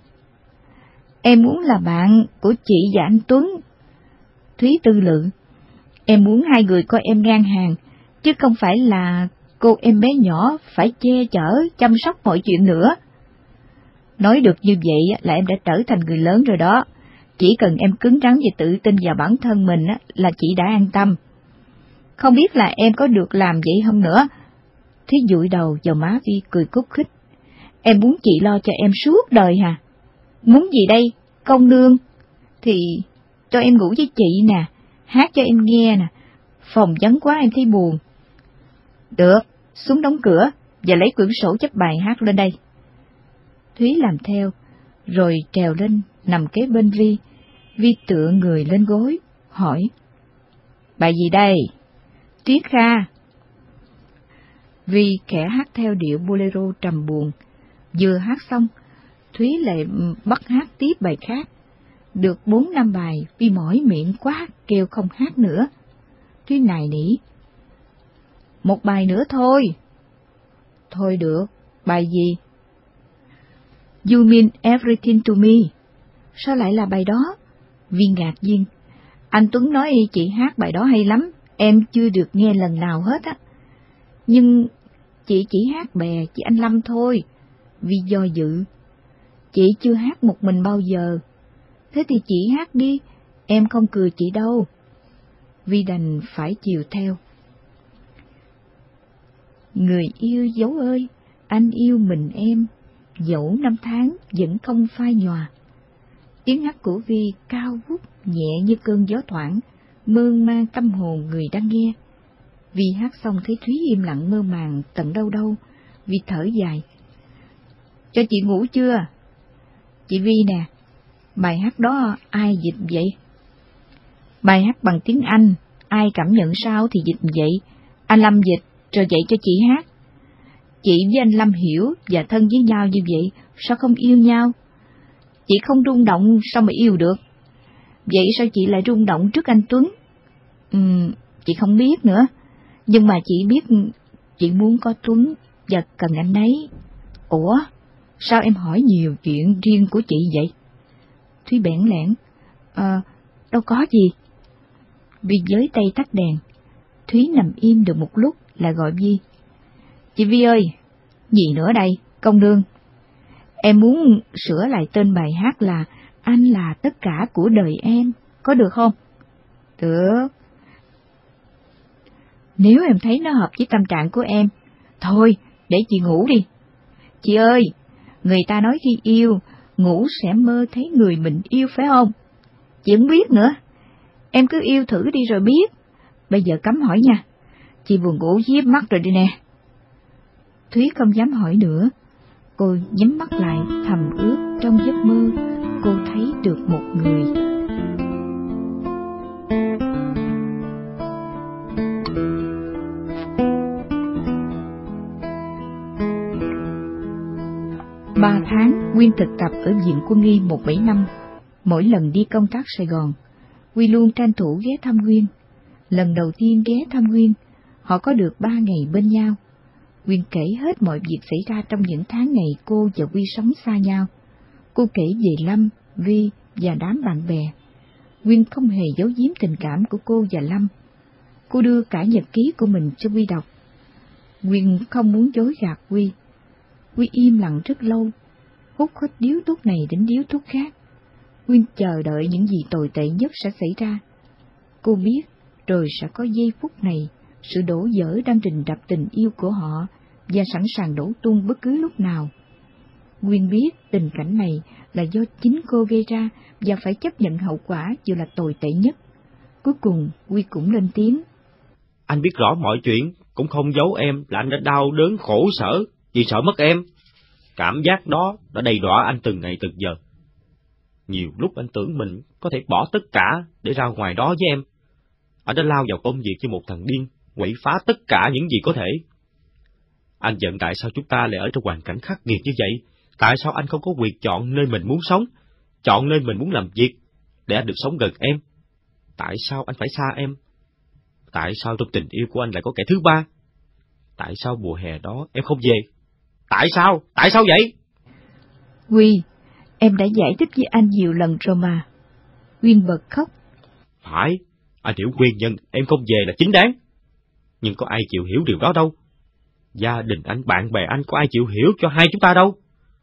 Em muốn là bạn của chị và anh Tuấn. Thúy tư lự. Em muốn hai người coi em ngang hàng, chứ không phải là cô em bé nhỏ phải che chở, chăm sóc mọi chuyện nữa. Nói được như vậy là em đã trở thành người lớn rồi đó. Chỉ cần em cứng rắn và tự tin vào bản thân mình là chị đã an tâm. Không biết là em có được làm vậy không nữa? Thúy dụi đầu vào má Vi cười khúc khích. Em muốn chị lo cho em suốt đời hả? Muốn gì đây, công nương? Thì cho em ngủ với chị nè, hát cho em nghe nè, phòng vắng quá em thấy buồn. Được, xuống đóng cửa và lấy quyển sổ chép bài hát lên đây. Thúy làm theo, rồi trèo lên nằm kế bên Vi. Vi tựa người lên gối, hỏi. Bài gì đây? Tuyết Kha. Vi khẽ hát theo điệu bolero trầm buồn. Vừa hát xong, Thúy lại bắt hát tiếp bài khác. Được bốn năm bài, Vi mỏi miệng quá, kêu không hát nữa. Thúy nài nỉ. Một bài nữa thôi. Thôi được, bài gì? You Mean Everything to Me. Sao lại là bài đó? Vi ngạc nhiên. Anh Tuấn nói chị hát bài đó hay lắm, em chưa được nghe lần nào hết á. Nhưng chị chỉ hát bè chị anh Lâm thôi. Vi do dự. Chị chưa hát một mình bao giờ. Thế thì chị hát đi, em không cười chị đâu. Vi đành phải chiều theo. Người yêu dấu ơi, anh yêu mình em, dẫu năm tháng vẫn không phai nhòa. Tiếng hát của Vi cao vút nhẹ như cơn gió thoảng, mơn man tâm hồn người đang nghe. Vi hát xong thấy Thúy im lặng mơ màng tận đâu đâu, Vi thở dài. Cho chị ngủ chưa? Chị Vi nè, bài hát đó ai dịch vậy? Bài hát bằng tiếng Anh, ai cảm nhận sao thì dịch vậy. Anh Lâm dịch, rồi dạy cho chị hát. Chị với anh Lâm hiểu và thân với nhau như vậy, sao không yêu nhau? Chị không rung động sao mà yêu được? Vậy sao chị lại rung động trước anh Tuấn? Ừm, chị không biết nữa, nhưng mà chị biết chị muốn có Tuấn và cần anh ấy. Ủa, sao em hỏi nhiều chuyện riêng của chị vậy? Thúy bẽn lẽn, à, đâu có gì. Vi với tay tắt đèn. Thúy nằm im được một lúc là gọi Vi. Chị Vi ơi, gì nữa đây, công nương? Em muốn sửa lại tên bài hát là Anh là tất cả của đời em, có được không? Được. Nếu em thấy nó hợp với tâm trạng của em, thôi, để chị ngủ đi. Chị ơi, người ta nói khi yêu, ngủ sẽ mơ thấy người mình yêu phải không? Chị không biết nữa. Em cứ yêu thử đi rồi biết. Bây giờ cấm hỏi nha. Chị buồn ngủ hiếp mắt rồi đi nè. Thúy không dám hỏi nữa. Cô nhắm mắt lại thầm ước trong giấc mơ cô thấy được một người. Ba tháng, Quyên thực tập ở Viện Quân y một bảy năm. Mỗi lần đi công tác Sài Gòn, Huy luôn tranh thủ ghé thăm Quyên. Lần đầu tiên ghé thăm Quyên, họ có được ba ngày bên nhau. Quyên kể hết mọi việc xảy ra trong những tháng ngày cô và Huy sống xa nhau. Cô kể về Lâm, Vi và đám bạn bè. Quyên không hề giấu giếm tình cảm của cô và Lâm. Cô đưa cả nhật ký của mình cho Huy đọc. Quyên không muốn dối gạt Huy. Huy im lặng rất lâu, hút hết điếu thuốc này đến điếu thuốc khác. Quyên chờ đợi những gì tồi tệ nhất sẽ xảy ra. Cô biết rồi sẽ có giây phút này, sự đổ vỡ đang rình rập tình yêu của họ và sẵn sàng đổ tung bất cứ lúc nào. Quyên biết tình cảnh này là do chính cô gây ra và phải chấp nhận hậu quả dù là tồi tệ nhất. Cuối cùng, Huy cũng lên tiếng.
Anh biết rõ mọi chuyện, cũng không giấu em là anh đã đau đớn khổ sở vì sợ mất em. Cảm giác đó đã đầy đọa anh từng ngày từng giờ. Nhiều lúc anh tưởng mình có thể bỏ tất cả để ra ngoài đó với em. Anh đã lao vào công việc như một thằng điên, quậy phá tất cả những gì có thể. Anh giận tại sao chúng ta lại ở trong hoàn cảnh khắc nghiệt như vậy? Tại sao anh không có quyền chọn nơi mình muốn sống, chọn nơi mình muốn làm việc, để anh được sống gần em? Tại sao anh phải xa em? Tại sao trong tình yêu của anh lại có kẻ thứ ba? Tại sao mùa hè đó em không về? Tại sao? Tại sao vậy?
Huy, em đã giải thích với anh nhiều lần rồi mà. Quyên bật khóc.
Phải, anh hiểu nguyên nhân em không về là chính đáng. Nhưng có ai chịu hiểu điều đó đâu. Gia đình anh, bạn bè anh có ai chịu hiểu cho hai chúng ta đâu.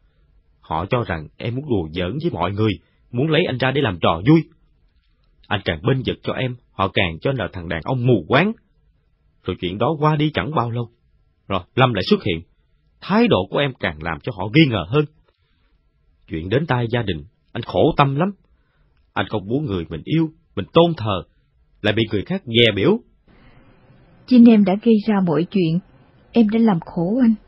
Họ cho rằng em muốn đùa giỡn với mọi người, muốn lấy anh ra để làm trò vui. Anh càng bênh vực cho em, họ càng cho là thằng đàn ông mù quáng. Rồi chuyện đó qua đi chẳng bao lâu, rồi Lâm lại xuất hiện. Thái độ của em càng làm cho họ nghi ngờ hơn. Chuyện đến tai gia đình, anh khổ tâm lắm. Anh không muốn người mình yêu, mình tôn thờ, lại bị người khác dè biểu.
Chính em đã gây ra mọi chuyện, em đã làm khổ anh.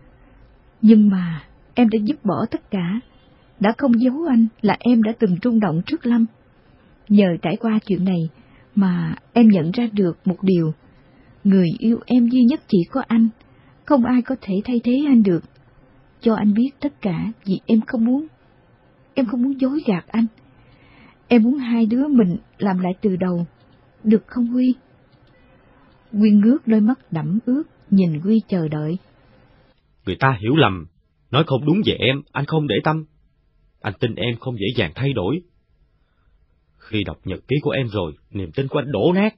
Nhưng mà em đã giúp bỏ tất cả, đã không giấu anh là em đã từng rung động trước Lâm. Nhờ trải qua chuyện này mà em nhận ra được một điều, người yêu em duy nhất chỉ có anh, không ai có thể thay thế anh được. Cho anh biết tất cả vì em không muốn, em không muốn dối gạt anh. Em muốn hai đứa mình làm lại từ đầu, được không Huy? Quyên ngước đôi mắt đẫm ướt, nhìn Huy chờ đợi.
Người ta hiểu lầm, nói không đúng về em, anh không để tâm. Anh tin em không dễ dàng thay đổi. Khi đọc nhật ký của em rồi, niềm tin của anh đổ nát.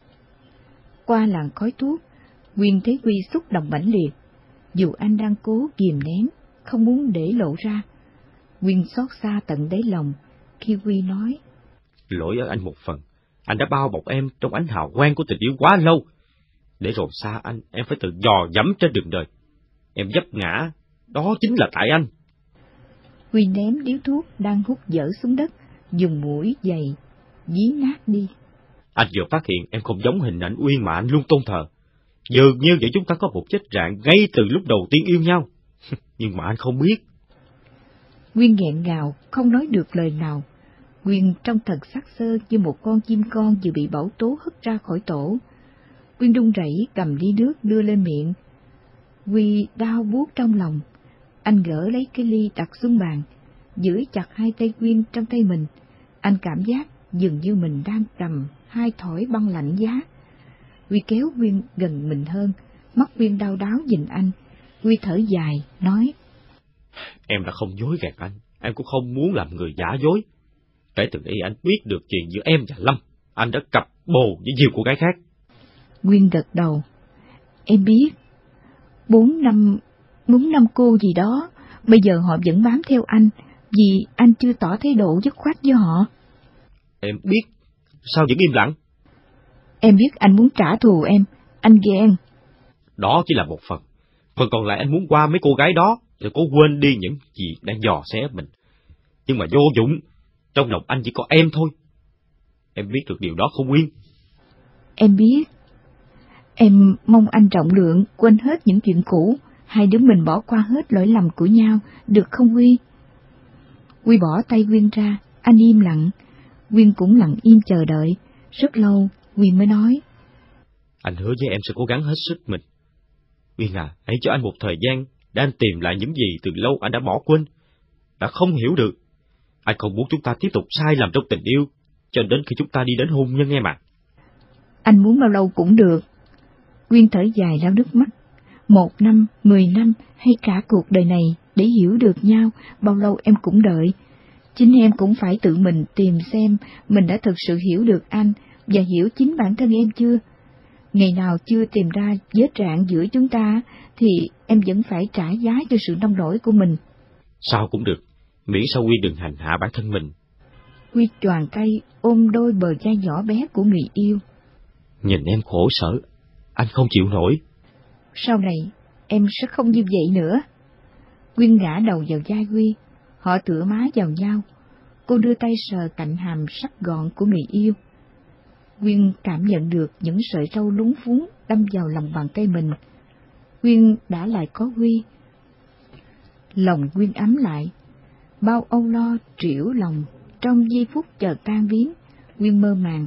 Qua làn khói thuốc, Quyên thấy Huy xúc động mãnh liệt. Dù anh đang cố kìm nén, không muốn để lộ ra, Quyên xót xa tận đáy lòng khi Huy nói.
Lỗi ở anh một phần, anh đã bao bọc em trong ánh hào quang của tình yêu quá lâu. Để rồi xa anh, em phải tự dò dẫm trên đường đời. Em vấp ngã, đó chính là tại anh.
Huy ném điếu thuốc đang hút dở xuống đất, dùng mũi giày dí nát đi.
Anh vừa phát hiện em không giống hình ảnh Uyên mà anh luôn tôn thờ. Dường như vậy chúng ta có một chết rạn ngay từ lúc đầu tiên yêu nhau. Nhưng mà anh không biết.
Nguyên nghẹn ngào, không nói được lời nào. Nguyên trong thần sắc sơ như một con chim con vừa bị bão tố hất ra khỏi tổ. Nguyên run rẩy cầm ly nước đưa lên miệng. Quy đau buốt trong lòng. Anh gỡ lấy cái ly đặt xuống bàn, giữ chặt hai tay Nguyên trong tay mình. Anh cảm giác dường như mình đang cầm hai thỏi băng lạnh giá. Quy kéo Nguyên gần mình hơn, mắt Nguyên đau đáu nhìn anh. Quy thở dài, nói:
Em đã không dối gạt anh, em cũng không muốn làm người giả dối. Kể từ khi anh biết được chuyện giữa em và Lâm, anh đã cặp bồ với nhiều cô gái khác.
Nguyên gật đầu. Em biết, bốn năm, bốn năm cô gì đó, bây giờ họ vẫn bám theo anh, vì anh chưa tỏ thái độ dứt khoát với họ.
Em biết, sao vẫn im lặng?
Em biết anh muốn trả thù em, anh ghen.
Đó chỉ là một phần, phần còn lại anh muốn qua mấy cô gái đó, để cố quên đi những gì đang dò xé mình. Nhưng mà vô dụng, trong lòng anh chỉ có em thôi. Em biết được điều đó không Nguyên?
Em biết. Em mong anh rộng lượng, quên hết những chuyện cũ, hai đứa mình bỏ qua hết lỗi lầm của nhau, được không Quy? Quy bỏ tay Nguyên ra, anh im lặng. Nguyên cũng lặng im chờ đợi. Rất lâu, Nguyên mới nói:
Anh hứa với em sẽ cố gắng hết sức mình. Nguyên à, hãy cho anh một thời gian để anh tìm lại những gì từ lâu anh đã bỏ quên, đã không hiểu được. Anh không muốn chúng ta tiếp tục sai lầm trong tình yêu, cho đến khi chúng ta đi đến hôn nhân em ạ.
Anh muốn bao lâu cũng được. Nguyên thở dài lau nước mắt. Một năm, mười năm hay cả cuộc đời này để hiểu được nhau, bao lâu em cũng đợi. Chính em cũng phải tự mình tìm xem mình đã thực sự hiểu được anh và hiểu chính bản thân em chưa. Ngày nào chưa tìm ra vết rạn giữa chúng ta thì em vẫn phải trả giá cho sự nông nổi của mình.
Sao cũng được, miễn sao Quy đừng hành hạ bản thân mình.
Quy choàng tay ôm đôi bờ vai nhỏ bé của người yêu.
Nhìn em khổ sở, anh không chịu nổi.
Sau này em sẽ không như vậy nữa. Nguyên ngã đầu vào vai Quy, họ tựa má vào nhau. Cô đưa tay sờ cạnh hàm sắc gọn của người yêu. Nguyên cảm nhận được những sợi râu lúng phúng đâm vào lòng bàn tay mình. Nguyên đã lại có Quy. Lòng Nguyên ấm lại, bao âu lo triểu lòng trong giây phút chợt tan biến. Nguyên mơ màng.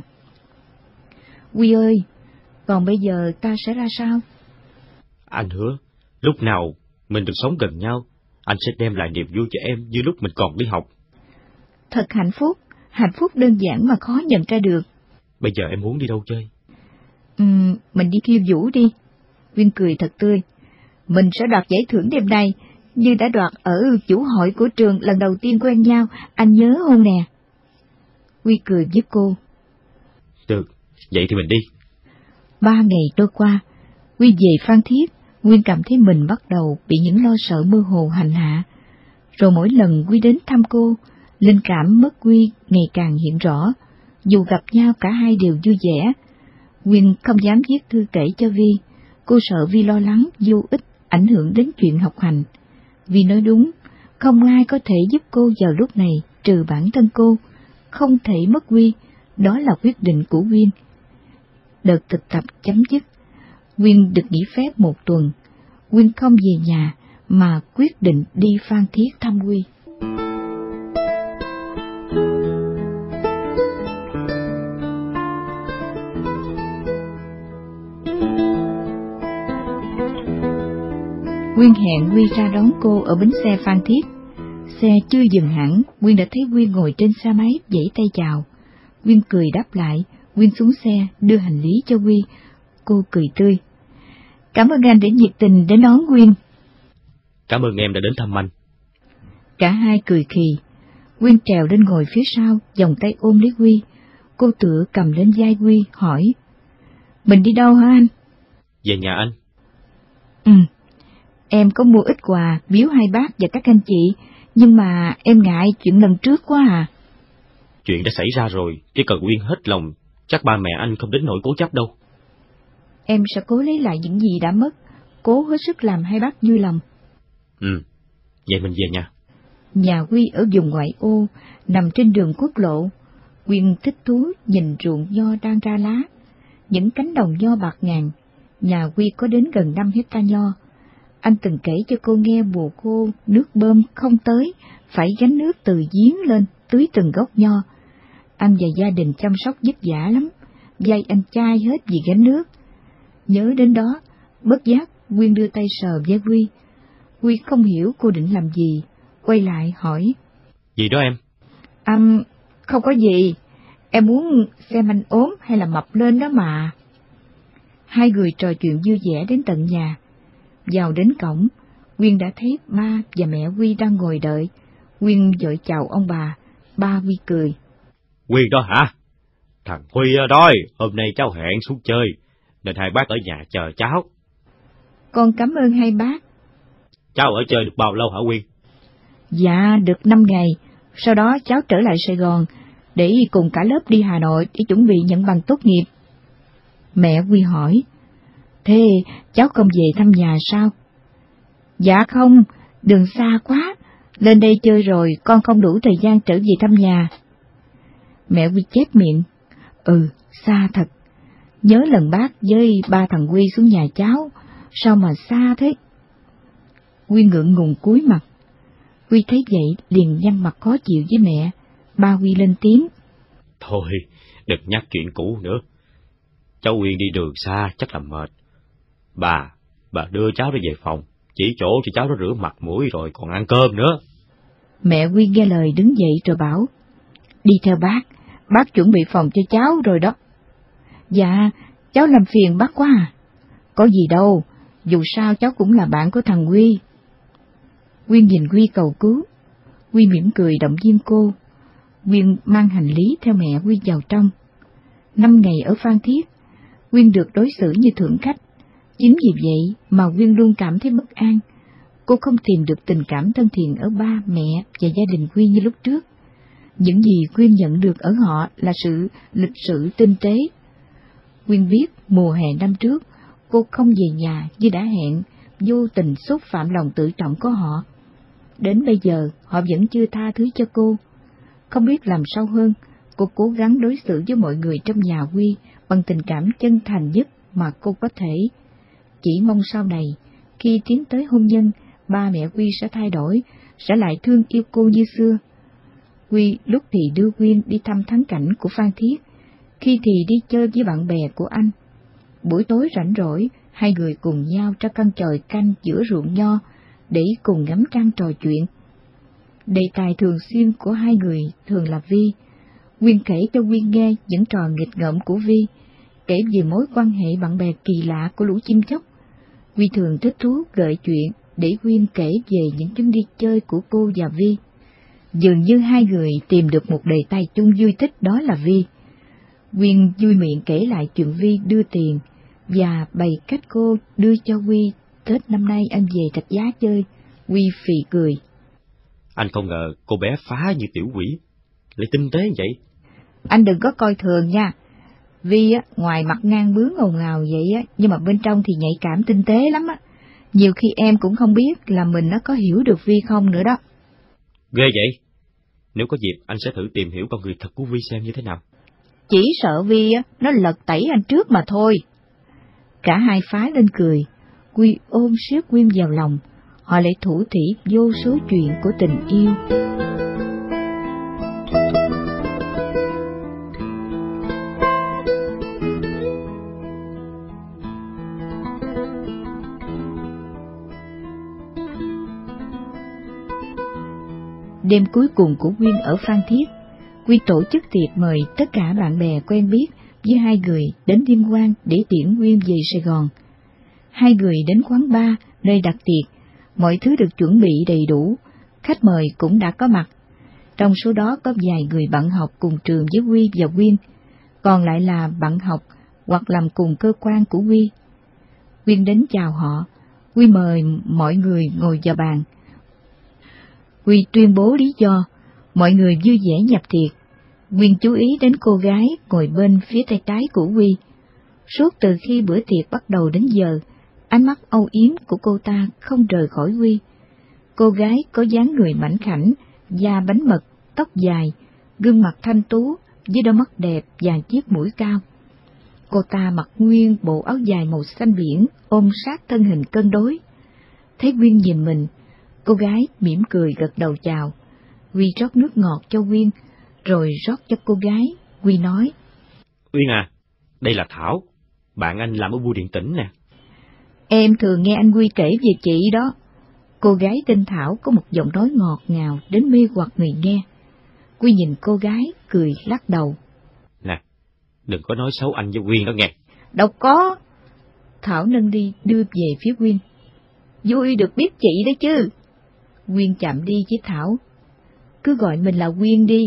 Quy ơi, còn bây giờ ta sẽ ra sao?
Anh hứa, lúc nào mình được sống gần nhau, anh sẽ đem lại niềm vui cho em như lúc mình còn đi học.
Thật hạnh phúc, hạnh phúc đơn giản mà khó nhận ra được.
Bây giờ em muốn đi đâu chơi?
Ừm, mình đi khiêu vũ đi. Nguyên cười thật tươi. Mình sẽ đoạt giải thưởng đêm nay, như đã đoạt ở vũ hội của trường lần đầu tiên quen nhau, anh nhớ không nè? Quy cười với cô.
Được, vậy thì mình đi.
Ba ngày trôi qua, Quy về Phan Thiết. Nguyên cảm thấy mình bắt đầu bị những lo sợ mơ hồ hành hạ. Rồi mỗi lần Quy đến thăm cô, linh cảm mất Quy ngày càng hiện rõ. Dù gặp nhau cả hai đều vui vẻ. Nguyên không dám viết thư kể cho Vi. Cô sợ Vi lo lắng vô ích, ảnh hưởng đến chuyện học hành. Vi nói đúng, không ai có thể giúp cô vào lúc này trừ bản thân cô. Không thể mất Quy, đó là quyết định của Nguyên. Đợt thực tập chấm dứt, Nguyên được nghỉ phép một tuần. Nguyên không về nhà mà quyết định đi Phan Thiết thăm Quy. Nguyên hẹn Quy ra đón cô ở bến xe Phan Thiết. Xe chưa dừng hẳn, Nguyên đã thấy Nguyên ngồi trên xe máy vẫy tay chào. Nguyên cười đáp lại. Nguyên xuống xe đưa hành lý cho Quy. Cô cười tươi. Cảm ơn anh đã nhiệt tình đến đón Nguyên.
Cảm ơn em đã đến thăm anh.
Cả hai cười khì. Nguyên trèo lên ngồi phía sau, vòng tay ôm lấy Quy. Cô tựa cầm lên vai Quy, hỏi. Mình đi đâu hả anh?
Về nhà anh.
Ừ. Em có mua ít quà biếu hai bác và các anh chị, nhưng mà em ngại chuyện lần trước quá à.
Chuyện đã xảy ra rồi, chỉ cần Nguyên hết lòng, chắc ba mẹ anh không đến nỗi cố chấp đâu.
Em sẽ cố lấy lại những gì đã mất, cố hết sức làm hai bác vui lòng.
Ừ, vậy mình về nhà.
Nhà Quy ở vùng ngoại ô, nằm trên đường quốc lộ. Nguyên thích thú nhìn ruộng nho đang ra lá, những cánh đồng nho bạc ngàn, nhà Quy có đến gần năm hecta nho. Anh từng kể cho cô nghe mùa khô nước bơm không tới, phải gánh nước từ giếng lên tưới từng gốc nho. Anh và gia đình chăm sóc vất vả lắm, vay anh chai hết vì gánh nước. Nhớ đến đó, bất giác Quyên đưa tay sờ vai Quy. Quy không hiểu cô định làm gì, quay lại hỏi.
Gì đó em?
Anh, um, không có gì, em muốn xem anh ốm hay là mập lên đó mà. Hai người trò chuyện vui vẻ đến tận nhà. Vào đến cổng, Quyên đã thấy ba và mẹ Quy đang ngồi đợi. Quyên vội chào ông bà, ba Quy cười.
Quy đó hả? Thằng Huy đó, hôm nay cháu hẹn xuống chơi, nên hai bác ở nhà chờ cháu.
Con cảm ơn hai bác.
Cháu ở chơi được bao lâu hả Quyên?
Dạ, được năm ngày, sau đó cháu trở lại Sài Gòn, để cùng cả lớp đi Hà Nội để chuẩn bị nhận bằng tốt nghiệp. Mẹ Quy hỏi, thế cháu không về thăm nhà sao? Dạ không, đường xa quá, lên đây chơi rồi con không đủ thời gian trở về thăm nhà. Mẹ Quy chép miệng, ừ, xa thật, nhớ lần bác với ba thằng Quy xuống nhà cháu, sao mà xa thế? Quy ngượng ngùng cúi mặt. Quy thấy vậy liền nhăn mặt khó chịu với mẹ. Ba Quy lên tiếng.
Thôi, đừng nhắc chuyện cũ nữa. Cháu Quyên đi đường xa chắc là mệt. Bà, bà đưa cháu đi về phòng, chỉ chỗ cho cháu nó rửa mặt mũi rồi còn ăn cơm nữa.
Mẹ Quyên nghe lời đứng dậy rồi bảo, đi theo bác, bác chuẩn bị phòng cho cháu rồi đó. Dạ, cháu làm phiền bác quá à. Có gì đâu, dù sao cháu cũng là bạn của thằng Quy. Quyên nhìn Quy cầu cứu. Quy mỉm cười động viên cô. Quyên mang hành lý theo mẹ Quy vào trong. Năm ngày ở Phan Thiết, Quyên được đối xử như thượng khách. Chính vì vậy mà Quyên luôn cảm thấy bất an. Cô không tìm được tình cảm thân thiện ở ba, mẹ và gia đình Quyên như lúc trước. Những gì Quyên nhận được ở họ là sự lịch sự tinh tế. Quyên biết mùa hè năm trước, cô không về nhà như đã hẹn, vô tình xúc phạm lòng tự trọng của họ. Đến bây giờ, họ vẫn chưa tha thứ cho cô. Không biết làm sao hơn, cô cố gắng đối xử với mọi người trong nhà Quy bằng tình cảm chân thành nhất mà cô có thể. Chỉ mong sau này, khi tiến tới hôn nhân, ba mẹ Quy sẽ thay đổi, sẽ lại thương yêu cô như xưa. Quy lúc thì đưa Quyên đi thăm thắng cảnh của Phan Thiết, khi thì đi chơi với bạn bè của anh. Buổi tối rảnh rỗi, hai người cùng nhau ra căn chòi canh giữa ruộng nho, để cùng ngắm trăng trò chuyện. Đề tài thường xuyên của hai người thường là Vi. Quyên kể cho Quyên nghe những trò nghịch ngợm của Vi, kể về mối quan hệ bạn bè kỳ lạ của lũ chim chóc. Quy thường thích thú gợi chuyện để Quyên kể về những chuyến đi chơi của cô và Vi. Dường như hai người tìm được một đề tài chung vui thích, đó là Vi. Quyên vui miệng kể lại chuyện Vi đưa tiền và bày cách cô đưa cho Quy Tết năm nay anh về Rạch Giá chơi. Quy phì cười.
Anh không ngờ cô bé phá như tiểu quỷ, lại tinh tế vậy.
Anh đừng có coi thường nha. Vi á, ngoài mặt ngang bướng ồn ào vậy á, nhưng mà bên trong thì nhạy cảm tinh tế lắm á. Nhiều khi em cũng không biết là mình nó có hiểu được Vi không nữa đó.
Ghê vậy. Nếu có dịp anh sẽ thử tìm hiểu con người thật của Vi xem như thế nào.
Chỉ sợ Vi á, nó lật tẩy anh trước mà thôi. Cả hai phá lên cười. Quy ôm siết Quyên vào lòng, họ lại thủ thỉ vô số chuyện của tình yêu. Đêm cuối cùng của Quyên ở Phan Thiết, Quyên tổ chức tiệc mời tất cả bạn bè quen biết với hai người đến Liên Hoan để tiễn Quyên về Sài Gòn. Hai người đến quán bar nơi đặt tiệc, mọi thứ được chuẩn bị đầy đủ, khách mời cũng đã có mặt. Trong số đó có vài người bạn học cùng trường với Quy và Quyên, còn lại là bạn học hoặc làm cùng cơ quan của Quy. Quyên đến chào họ, Quy mời mọi người ngồi vào bàn. Quy tuyên bố lý do, mọi người vui vẻ nhập tiệc. Quyên chú ý đến cô gái ngồi bên phía tay trái của Quy. Suốt từ khi bữa tiệc bắt đầu đến giờ, ánh mắt âu yếm của cô ta không rời khỏi Quy. Cô gái có dáng người mảnh khảnh, da bánh mật, tóc dài, gương mặt thanh tú với đôi mắt đẹp và chiếc mũi cao. Cô ta mặc nguyên bộ áo dài màu xanh biển, ôm sát thân hình cân đối. Thấy Quyên nhìn mình, cô gái mỉm cười gật đầu chào. Huy rót nước ngọt cho Quyên, rồi rót cho cô gái. Huy nói:
Uyên à, đây là Thảo, bạn anh làm ở bưu điện tỉnh nè.
Em thường nghe anh Huy kể về chị đó. Cô gái tên Thảo có một giọng nói ngọt ngào đến mê hoặc người nghe. Huy nhìn cô gái, cười lắc đầu.
Nè, đừng có nói xấu anh với Uyên đó nghe.
Đâu có. Thảo nâng đi đưa về phía Quyên. Vui được biết chị đấy chứ. Quyên chạm đi với Thảo. Cứ gọi mình là Quyên đi.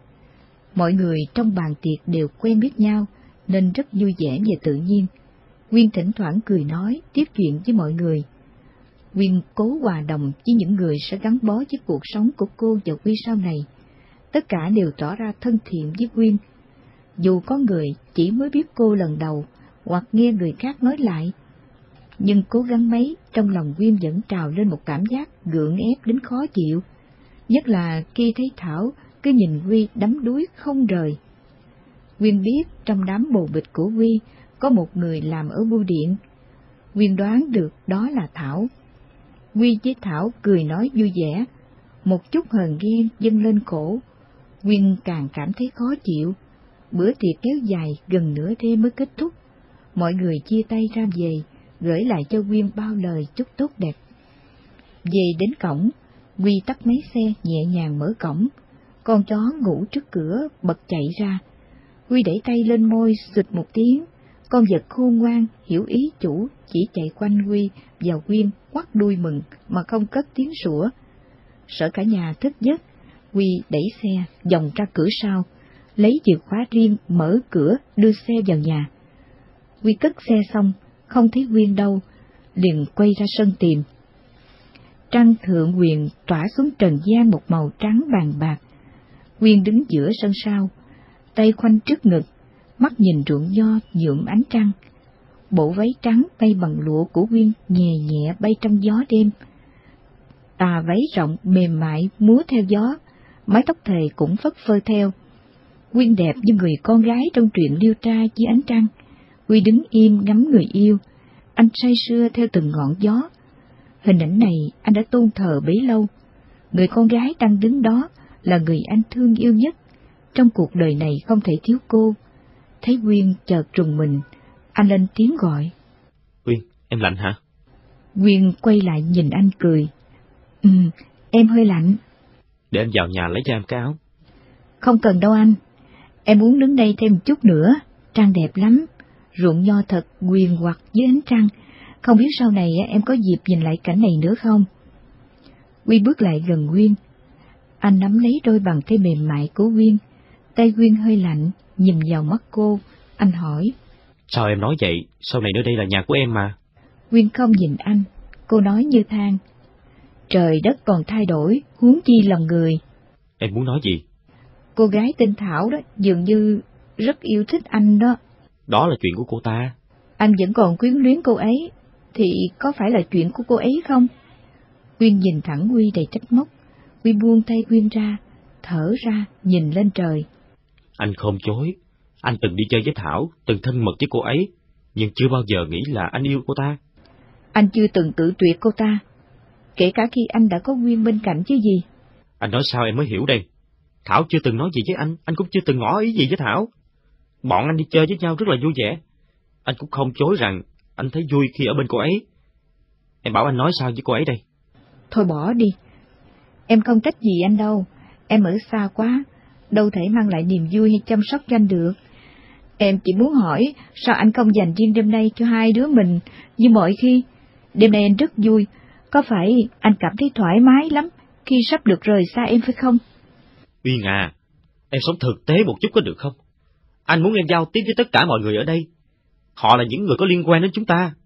Mọi người trong bàn tiệc đều quen biết nhau, nên rất vui vẻ và tự nhiên. Quyên thỉnh thoảng cười nói, tiếp chuyện với mọi người. Quyên cố hòa đồng với những người sẽ gắn bó với cuộc sống của cô và Huy sau này. Tất cả đều tỏ ra thân thiện với Quyên. Dù có người chỉ mới biết cô lần đầu, hoặc nghe người khác nói lại, nhưng cố gắng mấy, trong lòng Quyên vẫn trào lên một cảm giác gượng ép đến khó chịu. Nhất là khi thấy Thảo cứ nhìn Huy đắm đuối không rời. Quyên biết trong đám bồ bịch của Huy có một người làm ở bưu điện. Quyên đoán được đó là Thảo. Huy với Thảo cười nói vui vẻ, một chút hờn ghen dâng lên cổ. Quyên càng cảm thấy khó chịu. Bữa tiệc kéo dài gần nửa đêm mới kết thúc. Mọi người chia tay ra về, gửi lại cho Quyên bao lời chúc tốt đẹp. Về đến cổng, Huy tắt máy xe nhẹ nhàng mở cổng. Con chó ngủ trước cửa bật chạy ra. Huy đẩy tay lên môi xụt một tiếng. Con vật khôn ngoan hiểu ý chủ, chỉ chạy quanh Huy và Quyên quắt đuôi mừng mà không cất tiếng sủa. Sợ cả nhà thức giấc, Huy đẩy xe vòng ra cửa sau, lấy chìa khóa riêng mở cửa đưa xe vào nhà. Huy cất xe xong, không thấy Quyên đâu, liền quay ra sân tìm. Trăng thượng huyền tỏa xuống trần gian một màu trắng vàng bạc. Quyên đứng giữa sân sau, tay khoanh trước ngực, mắt nhìn ruộng nho nhuộm ánh trăng. Bộ váy trắng bay bằng lụa của Quyên nhẹ nhẹ bay trong gió đêm. Tà váy rộng mềm mại múa theo gió, mái tóc thề cũng phất phơ theo. Quyên đẹp như người con gái trong truyện điêu tra dưới ánh trăng. Huy đứng im ngắm người yêu, anh say sưa theo từng ngọn gió. Hình ảnh này anh đã tôn thờ bấy lâu. Người con gái đang đứng đó là người anh thương yêu nhất. Trong cuộc đời này không thể thiếu cô. Thấy Quyên chợt trùng mình, anh lên tiếng gọi.
Quyên, em lạnh hả?
Quyên quay lại nhìn anh cười. Ừ, em hơi lạnh.
Để anh vào nhà lấy cho em cái áo.
Không cần đâu anh. Em muốn đứng đây thêm một chút nữa. Trăng đẹp lắm. Ruộng nho thật huyền hoặc dưới ánh trăng. Không biết sau này em có dịp nhìn lại cảnh này nữa không? Huy bước lại gần Quyên. Anh nắm lấy đôi bàn tay mềm mại của Quyên. Tay Quyên hơi lạnh, nhìn vào mắt cô. Anh hỏi.
Sao em nói vậy? Sau này nơi đây là nhà của em mà.
Quyên không nhìn anh. Cô nói như than. Trời đất còn thay đổi, huống chi lòng người.
Em muốn nói gì?
Cô gái tên Thảo đó dường như rất yêu thích anh đó.
Đó là chuyện của cô ta.
Anh vẫn còn quyến luyến cô ấy, thì có phải là chuyện của cô ấy không? Quyên nhìn thẳng Huy đầy trách móc. Huy buông tay Quyên ra, thở ra, nhìn lên trời.
Anh không chối. Anh từng đi chơi với Thảo, từng thân mật với cô ấy, nhưng chưa bao giờ nghĩ là anh yêu cô ta.
Anh chưa từng tự tuyệt cô ta, kể cả khi anh đã có Quyên bên cạnh chứ gì.
Anh nói sao em mới hiểu đây? Thảo chưa từng nói gì với anh, anh cũng chưa từng ngỏ ý gì với Thảo. Bọn anh đi chơi với nhau rất là vui vẻ. Anh cũng không chối rằng anh thấy vui khi ở bên cô ấy. Em bảo anh nói sao với cô ấy đây?
Thôi bỏ đi. Em không trách gì anh đâu. Em ở xa quá, đâu thể mang lại niềm vui hay chăm sóc cho anh được. Em chỉ muốn hỏi sao anh không dành riêng đêm nay cho hai đứa mình như mọi khi. Đêm nay anh rất vui. Có phải anh cảm thấy thoải mái lắm khi sắp được rời xa em phải không?
Uyên à, em sống thực tế một chút có được không? Anh muốn em giao tiếp với tất cả mọi người ở đây. Họ là những người có liên quan đến chúng ta.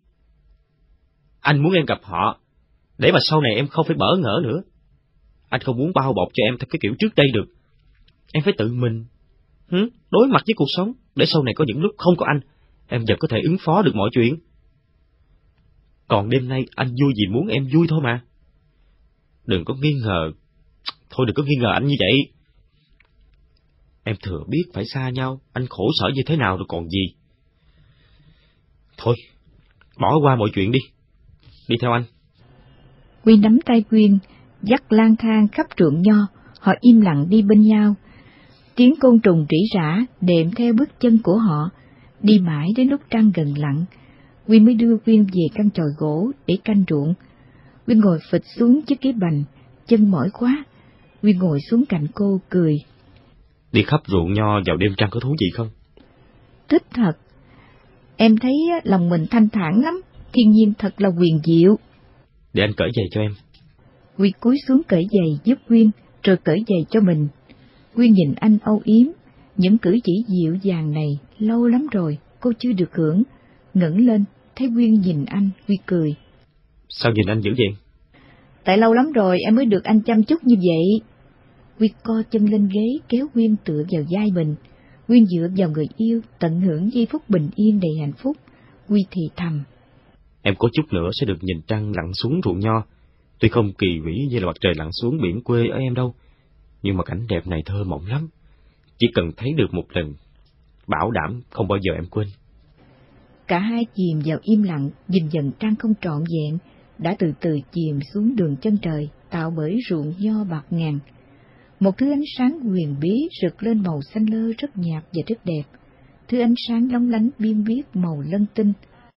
Anh muốn em gặp họ, để mà sau này em không phải bỡ ngỡ nữa. Anh không muốn bao bọc cho em theo cái kiểu trước đây được. Em phải tự mình hứ, đối mặt với cuộc sống, để sau này có những lúc không có anh, em vẫn có thể ứng phó được mọi chuyện. Còn đêm nay anh vui vì muốn em vui thôi mà. Đừng có nghi ngờ. Thôi đừng có nghi ngờ anh như vậy. Em thừa biết phải xa nhau, anh khổ sở như thế nào rồi còn gì. Thôi, bỏ qua mọi chuyện đi. Đi theo anh.
Quy nắm tay Quyên, dắt lang thang khắp ruộng nho, họ im lặng đi bên nhau. Tiếng côn trùng rỉ rả đệm theo bước chân của họ, đi mãi đến lúc trăng gần lặn. Quyên mới đưa Quyên về căn chòi gỗ để canh ruộng. Quyên ngồi phịch xuống chiếc ghế bành, chân mỏi quá. Quyên ngồi xuống cạnh cô, cười.
Đi khắp ruộng nho vào đêm trăng có thú gì không?
Thích thật. Em thấy lòng mình thanh thản lắm, thiên nhiên thật là huyền diệu.
Để anh cởi giày cho em.
Quyên cúi xuống cởi giày giúp Quyên, rồi cởi giày cho mình. Quyên nhìn anh âu yếm, những cử chỉ dịu dàng này lâu lắm rồi cô chưa được hưởng. Ngẩng lên, thấy Quyên nhìn anh, Quyên cười.
Sao nhìn anh dữ vậy?
Tại lâu lắm rồi em mới được anh chăm chút như vậy. Quyên co chân lên ghế kéo Quyên tựa vào vai mình. Quyên dựa vào người yêu, tận hưởng giây phút bình yên đầy hạnh phúc. Quyên thì thầm.
Em có chút nữa sẽ được nhìn trăng lặn xuống ruộng nho. Tuy không kỳ vĩ như là mặt trời lặn xuống biển quê ở em đâu, nhưng mà cảnh đẹp này thơ mộng lắm. Chỉ cần thấy được một lần, bảo đảm không bao giờ em quên.
Cả hai chìm vào im lặng, nhìn dần trăng không trọn vẹn, đã từ từ chìm xuống đường chân trời, tạo bởi ruộng nho bạc ngàn. Một thứ ánh sáng huyền bí rực lên màu xanh lơ rất nhạt và rất đẹp, thứ ánh sáng lóng lánh biên biếc màu lân tinh.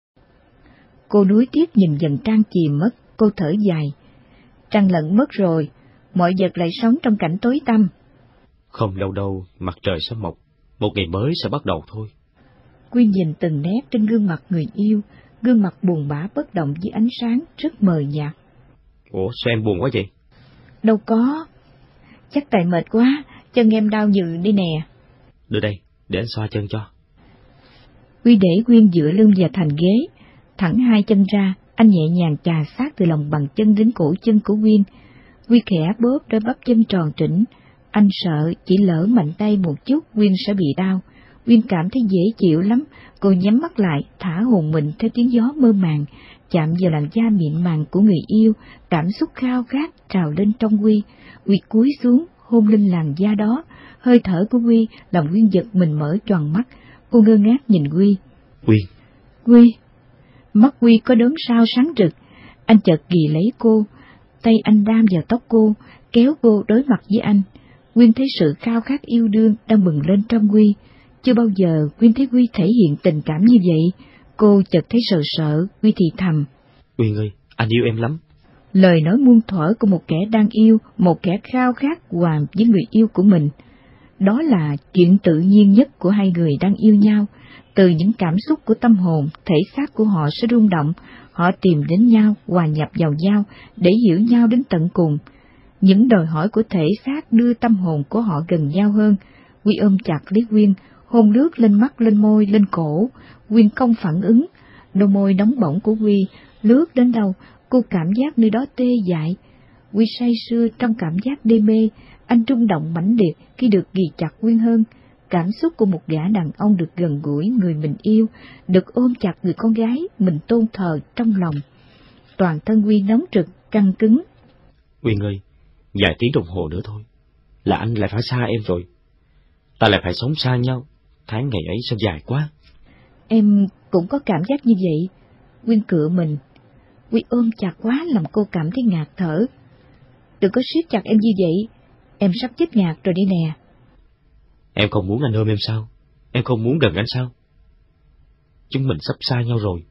Cô nuối tiếc nhìn dần trăng chìm mất, cô thở dài. Trăng lẫn mất rồi, mọi vật lại sống trong cảnh tối tăm.
Không lâu đâu, mặt trời sẽ mọc, một ngày mới sẽ bắt đầu thôi.
Quyên nhìn từng nét trên gương mặt người yêu, gương mặt buồn bã bất động dưới ánh sáng rất mờ nhạt.
Ủa, sao em buồn quá vậy?
Đâu có, chắc tại mệt quá, chân em đau nhừ đi nè.
Đưa đây, để anh xoa chân cho.
Quy để Quyên dựa lưng vào thành ghế, thẳng hai chân ra, anh nhẹ nhàng chà sát từ lòng bàn chân đến cổ chân của Quyên. Quy khẽ bóp đôi bắp chân tròn trĩnh, anh sợ chỉ lỡ mạnh tay một chút Quyên sẽ bị đau. Quyên cảm thấy dễ chịu lắm, cô nhắm mắt lại, thả hồn mình theo tiếng gió mơ màng, chạm vào làn da mịn màng của người yêu, cảm xúc khao khát trào lên trong Quy. Quy cúi xuống, hôn lên làn da đó, hơi thở của Quy làm Quyên giật mình mở tròn mắt, cô ngơ ngác nhìn Quy.
Quy.
Quy. Mắt Quy có đốm sao sáng rực, anh chợt ghì lấy cô, tay anh đam vào tóc cô, kéo cô đối mặt với anh. Quyên thấy sự khao khát yêu đương đang bừng lên trong Quy. Chưa bao giờ Quyên thấy Quy thể hiện tình cảm như vậy, cô chợt thấy sợ sợ. Quy thì thầm.
Quyên ơi, anh yêu em lắm.
Lời nói muôn thuở của một kẻ đang yêu, một kẻ khao khát hòa với người yêu của mình. Đó là chuyện tự nhiên nhất của hai người đang yêu nhau. Từ những cảm xúc của tâm hồn, thể xác của họ sẽ rung động, họ tìm đến nhau, hòa nhập vào nhau, để hiểu nhau đến tận cùng. Những đòi hỏi của thể xác đưa tâm hồn của họ gần nhau hơn. Quy ôm chặt lấy Quyên, hôn lướt lên mắt, lên môi, lên cổ. Quyên không phản ứng, đôi môi nóng bỏng của Quy lướt đến đâu, cô cảm giác nơi đó tê dại. Quy say sưa trong cảm giác đê mê, anh rung động mãnh liệt khi được ghì chặt Quyên hơn. Cảm xúc của một gã đàn ông được gần gũi người mình yêu, được ôm chặt người con gái mình tôn thờ trong lòng. Toàn thân Quy nóng rực, căng cứng.
Quyên ơi, vài tiếng đồng hồ nữa thôi, là anh lại phải xa em rồi. Ta lại phải sống xa nhau, tháng ngày ấy sao dài quá.
Em cũng có cảm giác như vậy. Quyên cựa mình. Quy ôm chặt quá làm cô cảm thấy ngạt thở. Đừng có siết chặt em như vậy, em sắp chết ngạt rồi đi nè.
Em không muốn anh ôm em sao? Em không muốn gần anh sao? Chúng mình sắp xa nhau rồi.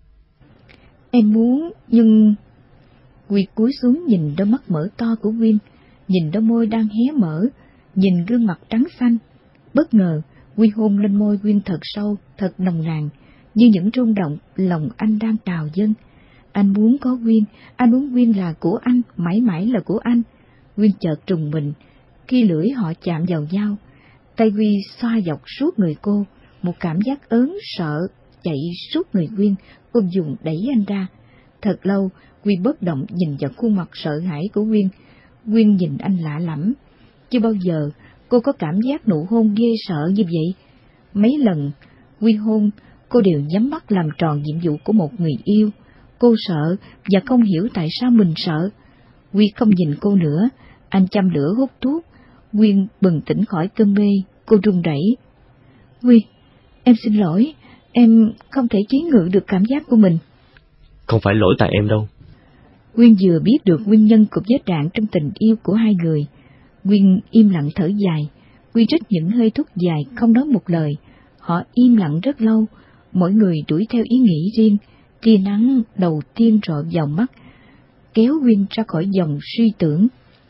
Em muốn, nhưng... Quy cúi xuống nhìn đôi mắt mở to của Quyên, nhìn đôi môi đang hé mở, nhìn gương mặt trắng xanh. Bất ngờ, Quy hôn lên môi Quyên thật sâu, thật nồng nàn, như những rung động lòng anh đang trào dâng. Anh muốn có Quyên, anh muốn Quyên là của anh, mãi mãi là của anh. Quyên chợt trùng mình, khi lưỡi họ chạm vào nhau, tay Quy xoa dọc suốt người cô, một cảm giác ớn sợ chạy suốt người Quyên, cô dùng đẩy anh ra. Thật lâu, Quy bất động nhìn vào khuôn mặt sợ hãi của Quyên. Quyên nhìn anh lạ lẫm, chưa bao giờ cô có cảm giác nụ hôn ghê sợ như vậy. Mấy lần Quy hôn, cô đều nhắm mắt làm tròn nhiệm vụ của một người yêu. Cô sợ và không hiểu tại sao mình sợ. Quy không nhìn cô nữa, anh châm lửa hút thuốc. Quyên bừng tỉnh khỏi cơn mê, cô run rẩy. Quy, em xin lỗi, Em không thể chế ngự được cảm giác của mình.
Không phải lỗi tại em đâu.
Nguyên vừa biết được nguyên nhân của vết rạn trong tình yêu của hai người. Nguyên im lặng thở dài. Nguyên rít những hơi thuốc dài, không nói một lời. Họ im lặng rất lâu, mỗi người đuổi theo ý nghĩ riêng. Tia nắng đầu tiên rọi vào mắt, kéo Nguyên ra khỏi dòng suy tưởng.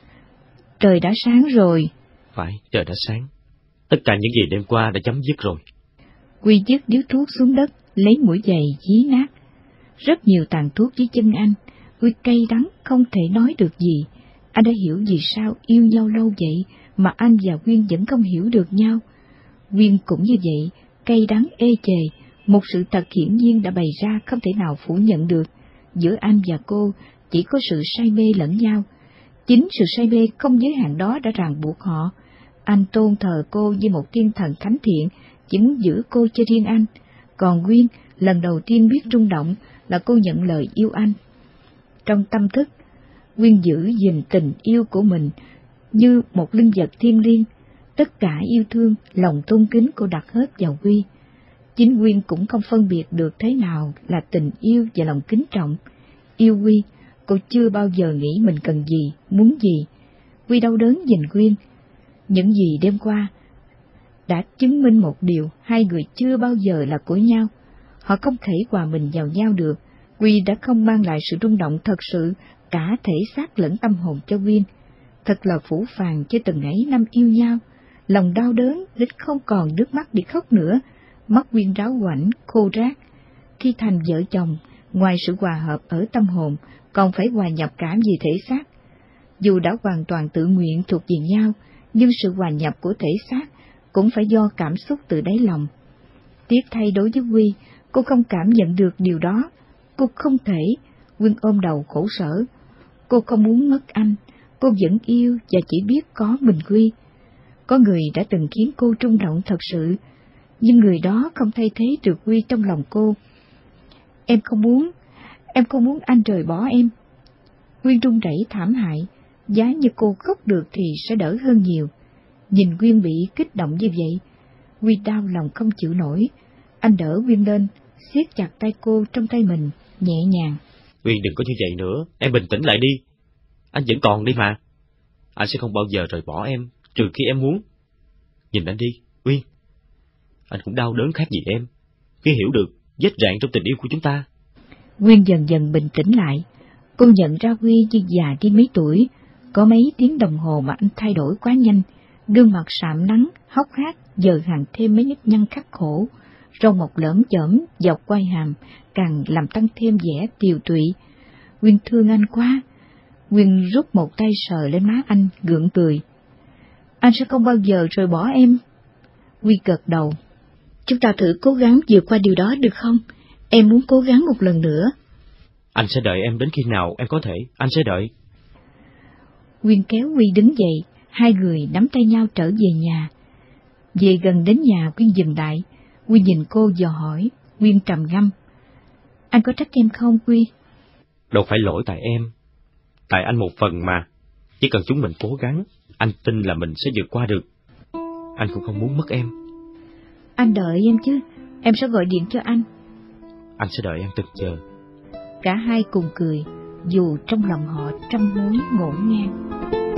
Trời đã sáng rồi.
Phải, trời đã sáng. Tất cả những gì đêm qua đã chấm dứt rồi.
Quy dứt điếu thuốc xuống đất, lấy mũi giày dí nát. Rất nhiều tàn thuốc dưới chân anh. Quy cay đắng không thể nói được gì. Anh đã hiểu vì sao yêu nhau lâu vậy mà anh và Nguyên vẫn không hiểu được nhau. Nguyên cũng như vậy, cay đắng ê chề. Một sự thật hiển nhiên đã bày ra không thể nào phủ nhận được. Giữa anh và cô chỉ có sự say mê lẫn nhau. Chính sự say mê không giới hạn đó đã ràng buộc họ. Anh tôn thờ cô như một thiên thần thánh thiện, chỉ muốn giữ cô cho riêng anh. Còn Nguyên, lần đầu tiên biết rung động là cô nhận lời yêu anh. Trong tâm thức, Nguyên giữ gìn tình yêu của mình như một linh vật thiêng liêng. Tất cả yêu thương, lòng tôn kính cô đặt hết vào Quy. Chính Nguyên cũng không phân biệt được thế nào là tình yêu và lòng kính trọng. Yêu Quy, cô chưa bao giờ nghĩ mình cần gì, muốn gì. Quy đau đớn nhìn Nguyên. Những gì đêm qua đã chứng minh một điều, hai người chưa bao giờ là của nhau. Họ không thể hòa mình vào nhau được. Quy đã không mang lại sự rung động thật sự, cả thể xác lẫn tâm hồn cho Nguyên. Thật là phũ phàng cho từng ấy năm yêu nhau. Lòng đau đớn đến không còn nước mắt để khóc nữa. Mắt Nguyên ráo quảnh, khô rác. Khi thành vợ chồng, ngoài sự hòa hợp ở tâm hồn, còn phải hòa nhập cả về thể xác. Dù đã hoàn toàn tự nguyện thuộc về nhau, nhưng sự hòa nhập của thể xác cũng phải do cảm xúc từ đáy lòng. Tiếc thay đối với Quy, cô không cảm nhận được điều đó. Cô không thể. Nguyên ôm đầu khổ sở. Cô không muốn mất anh. Cô vẫn yêu và chỉ biết có mình Quy. Có người đã từng khiến cô rung động thật sự, nhưng người đó không thay thế được Quy trong lòng cô. Em không muốn, em không muốn anh rời bỏ em. Nguyên run rẩy thảm hại, giá như cô khóc được thì sẽ đỡ hơn nhiều. Nhìn Nguyên bị kích động như vậy, Quy đau lòng không chịu nổi. Anh đỡ Nguyên lên, siết chặt tay cô trong tay mình, nhẹ nhàng.
Nguyên đừng có như vậy nữa, em bình tĩnh lại đi. Anh vẫn còn đi mà. Anh sẽ không bao giờ rời bỏ em, trừ khi em muốn. Nhìn anh đi, Nguyên. Anh cũng đau đớn khác gì em, khi hiểu được vết rạn trong tình yêu của chúng ta.
Nguyên dần dần bình tĩnh lại. Cô nhận ra Quy như già đi mấy tuổi. Có mấy tiếng đồng hồ mà anh thay đổi quá nhanh. Gương mặt sạm nắng, hốc hác, giờ hàng thêm mấy nếp nhăn khắc khổ. Râu mọc lởm chởm dọc quai hàm, càng làm tăng thêm vẻ tiều tụy. Nguyên thương anh quá. Nguyên rút một tay sờ lên má anh, gượng cười. Anh sẽ không bao giờ rời bỏ em. Quy gật đầu. Chúng ta thử cố gắng vượt qua điều đó được không? Em muốn cố gắng một lần nữa.
Anh sẽ đợi em đến khi nào em có thể, anh sẽ đợi.
Nguyên kéo Quy đứng dậy, hai người nắm tay nhau trở về nhà. Về gần đến nhà, Nguyên dừng lại. Quy nhìn cô dò hỏi. Nguyên trầm ngâm. Anh có trách em không, Quy?
Đâu phải lỗi tại em. Tại anh một phần mà. Chỉ cần chúng mình cố gắng, anh tin là mình sẽ vượt qua được. Anh cũng không muốn mất em.
Anh đợi em chứ, em sẽ gọi điện cho anh.
Anh sẽ đợi em từng giờ.
Cả hai cùng cười, dù trong lòng họ trăm mối ngổn ngang.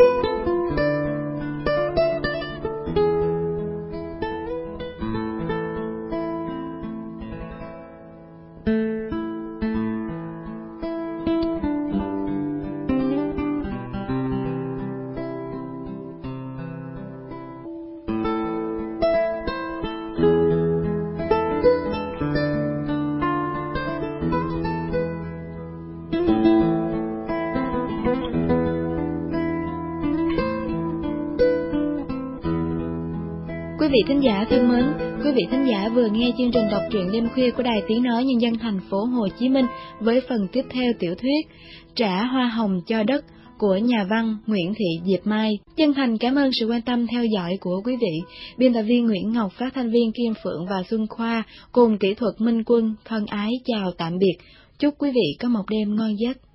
Quý vị thính giả thân mến, quý vị thính giả vừa nghe chương trình đọc truyện đêm khuya của Đài Tiếng Nói Nhân dân thành phố Hồ Chí Minh với phần tiếp theo tiểu thuyết Trả Hoa Hồng Cho Đất của nhà văn Nguyễn Thị Diệp Mai. Chân thành cảm ơn sự quan tâm theo dõi của quý vị. Biên tập viên Nguyễn Ngọc, phát thanh viên Kim Phượng và Xuân Khoa cùng kỹ thuật Minh Quân thân ái chào tạm biệt. Chúc quý vị có một đêm ngon giấc.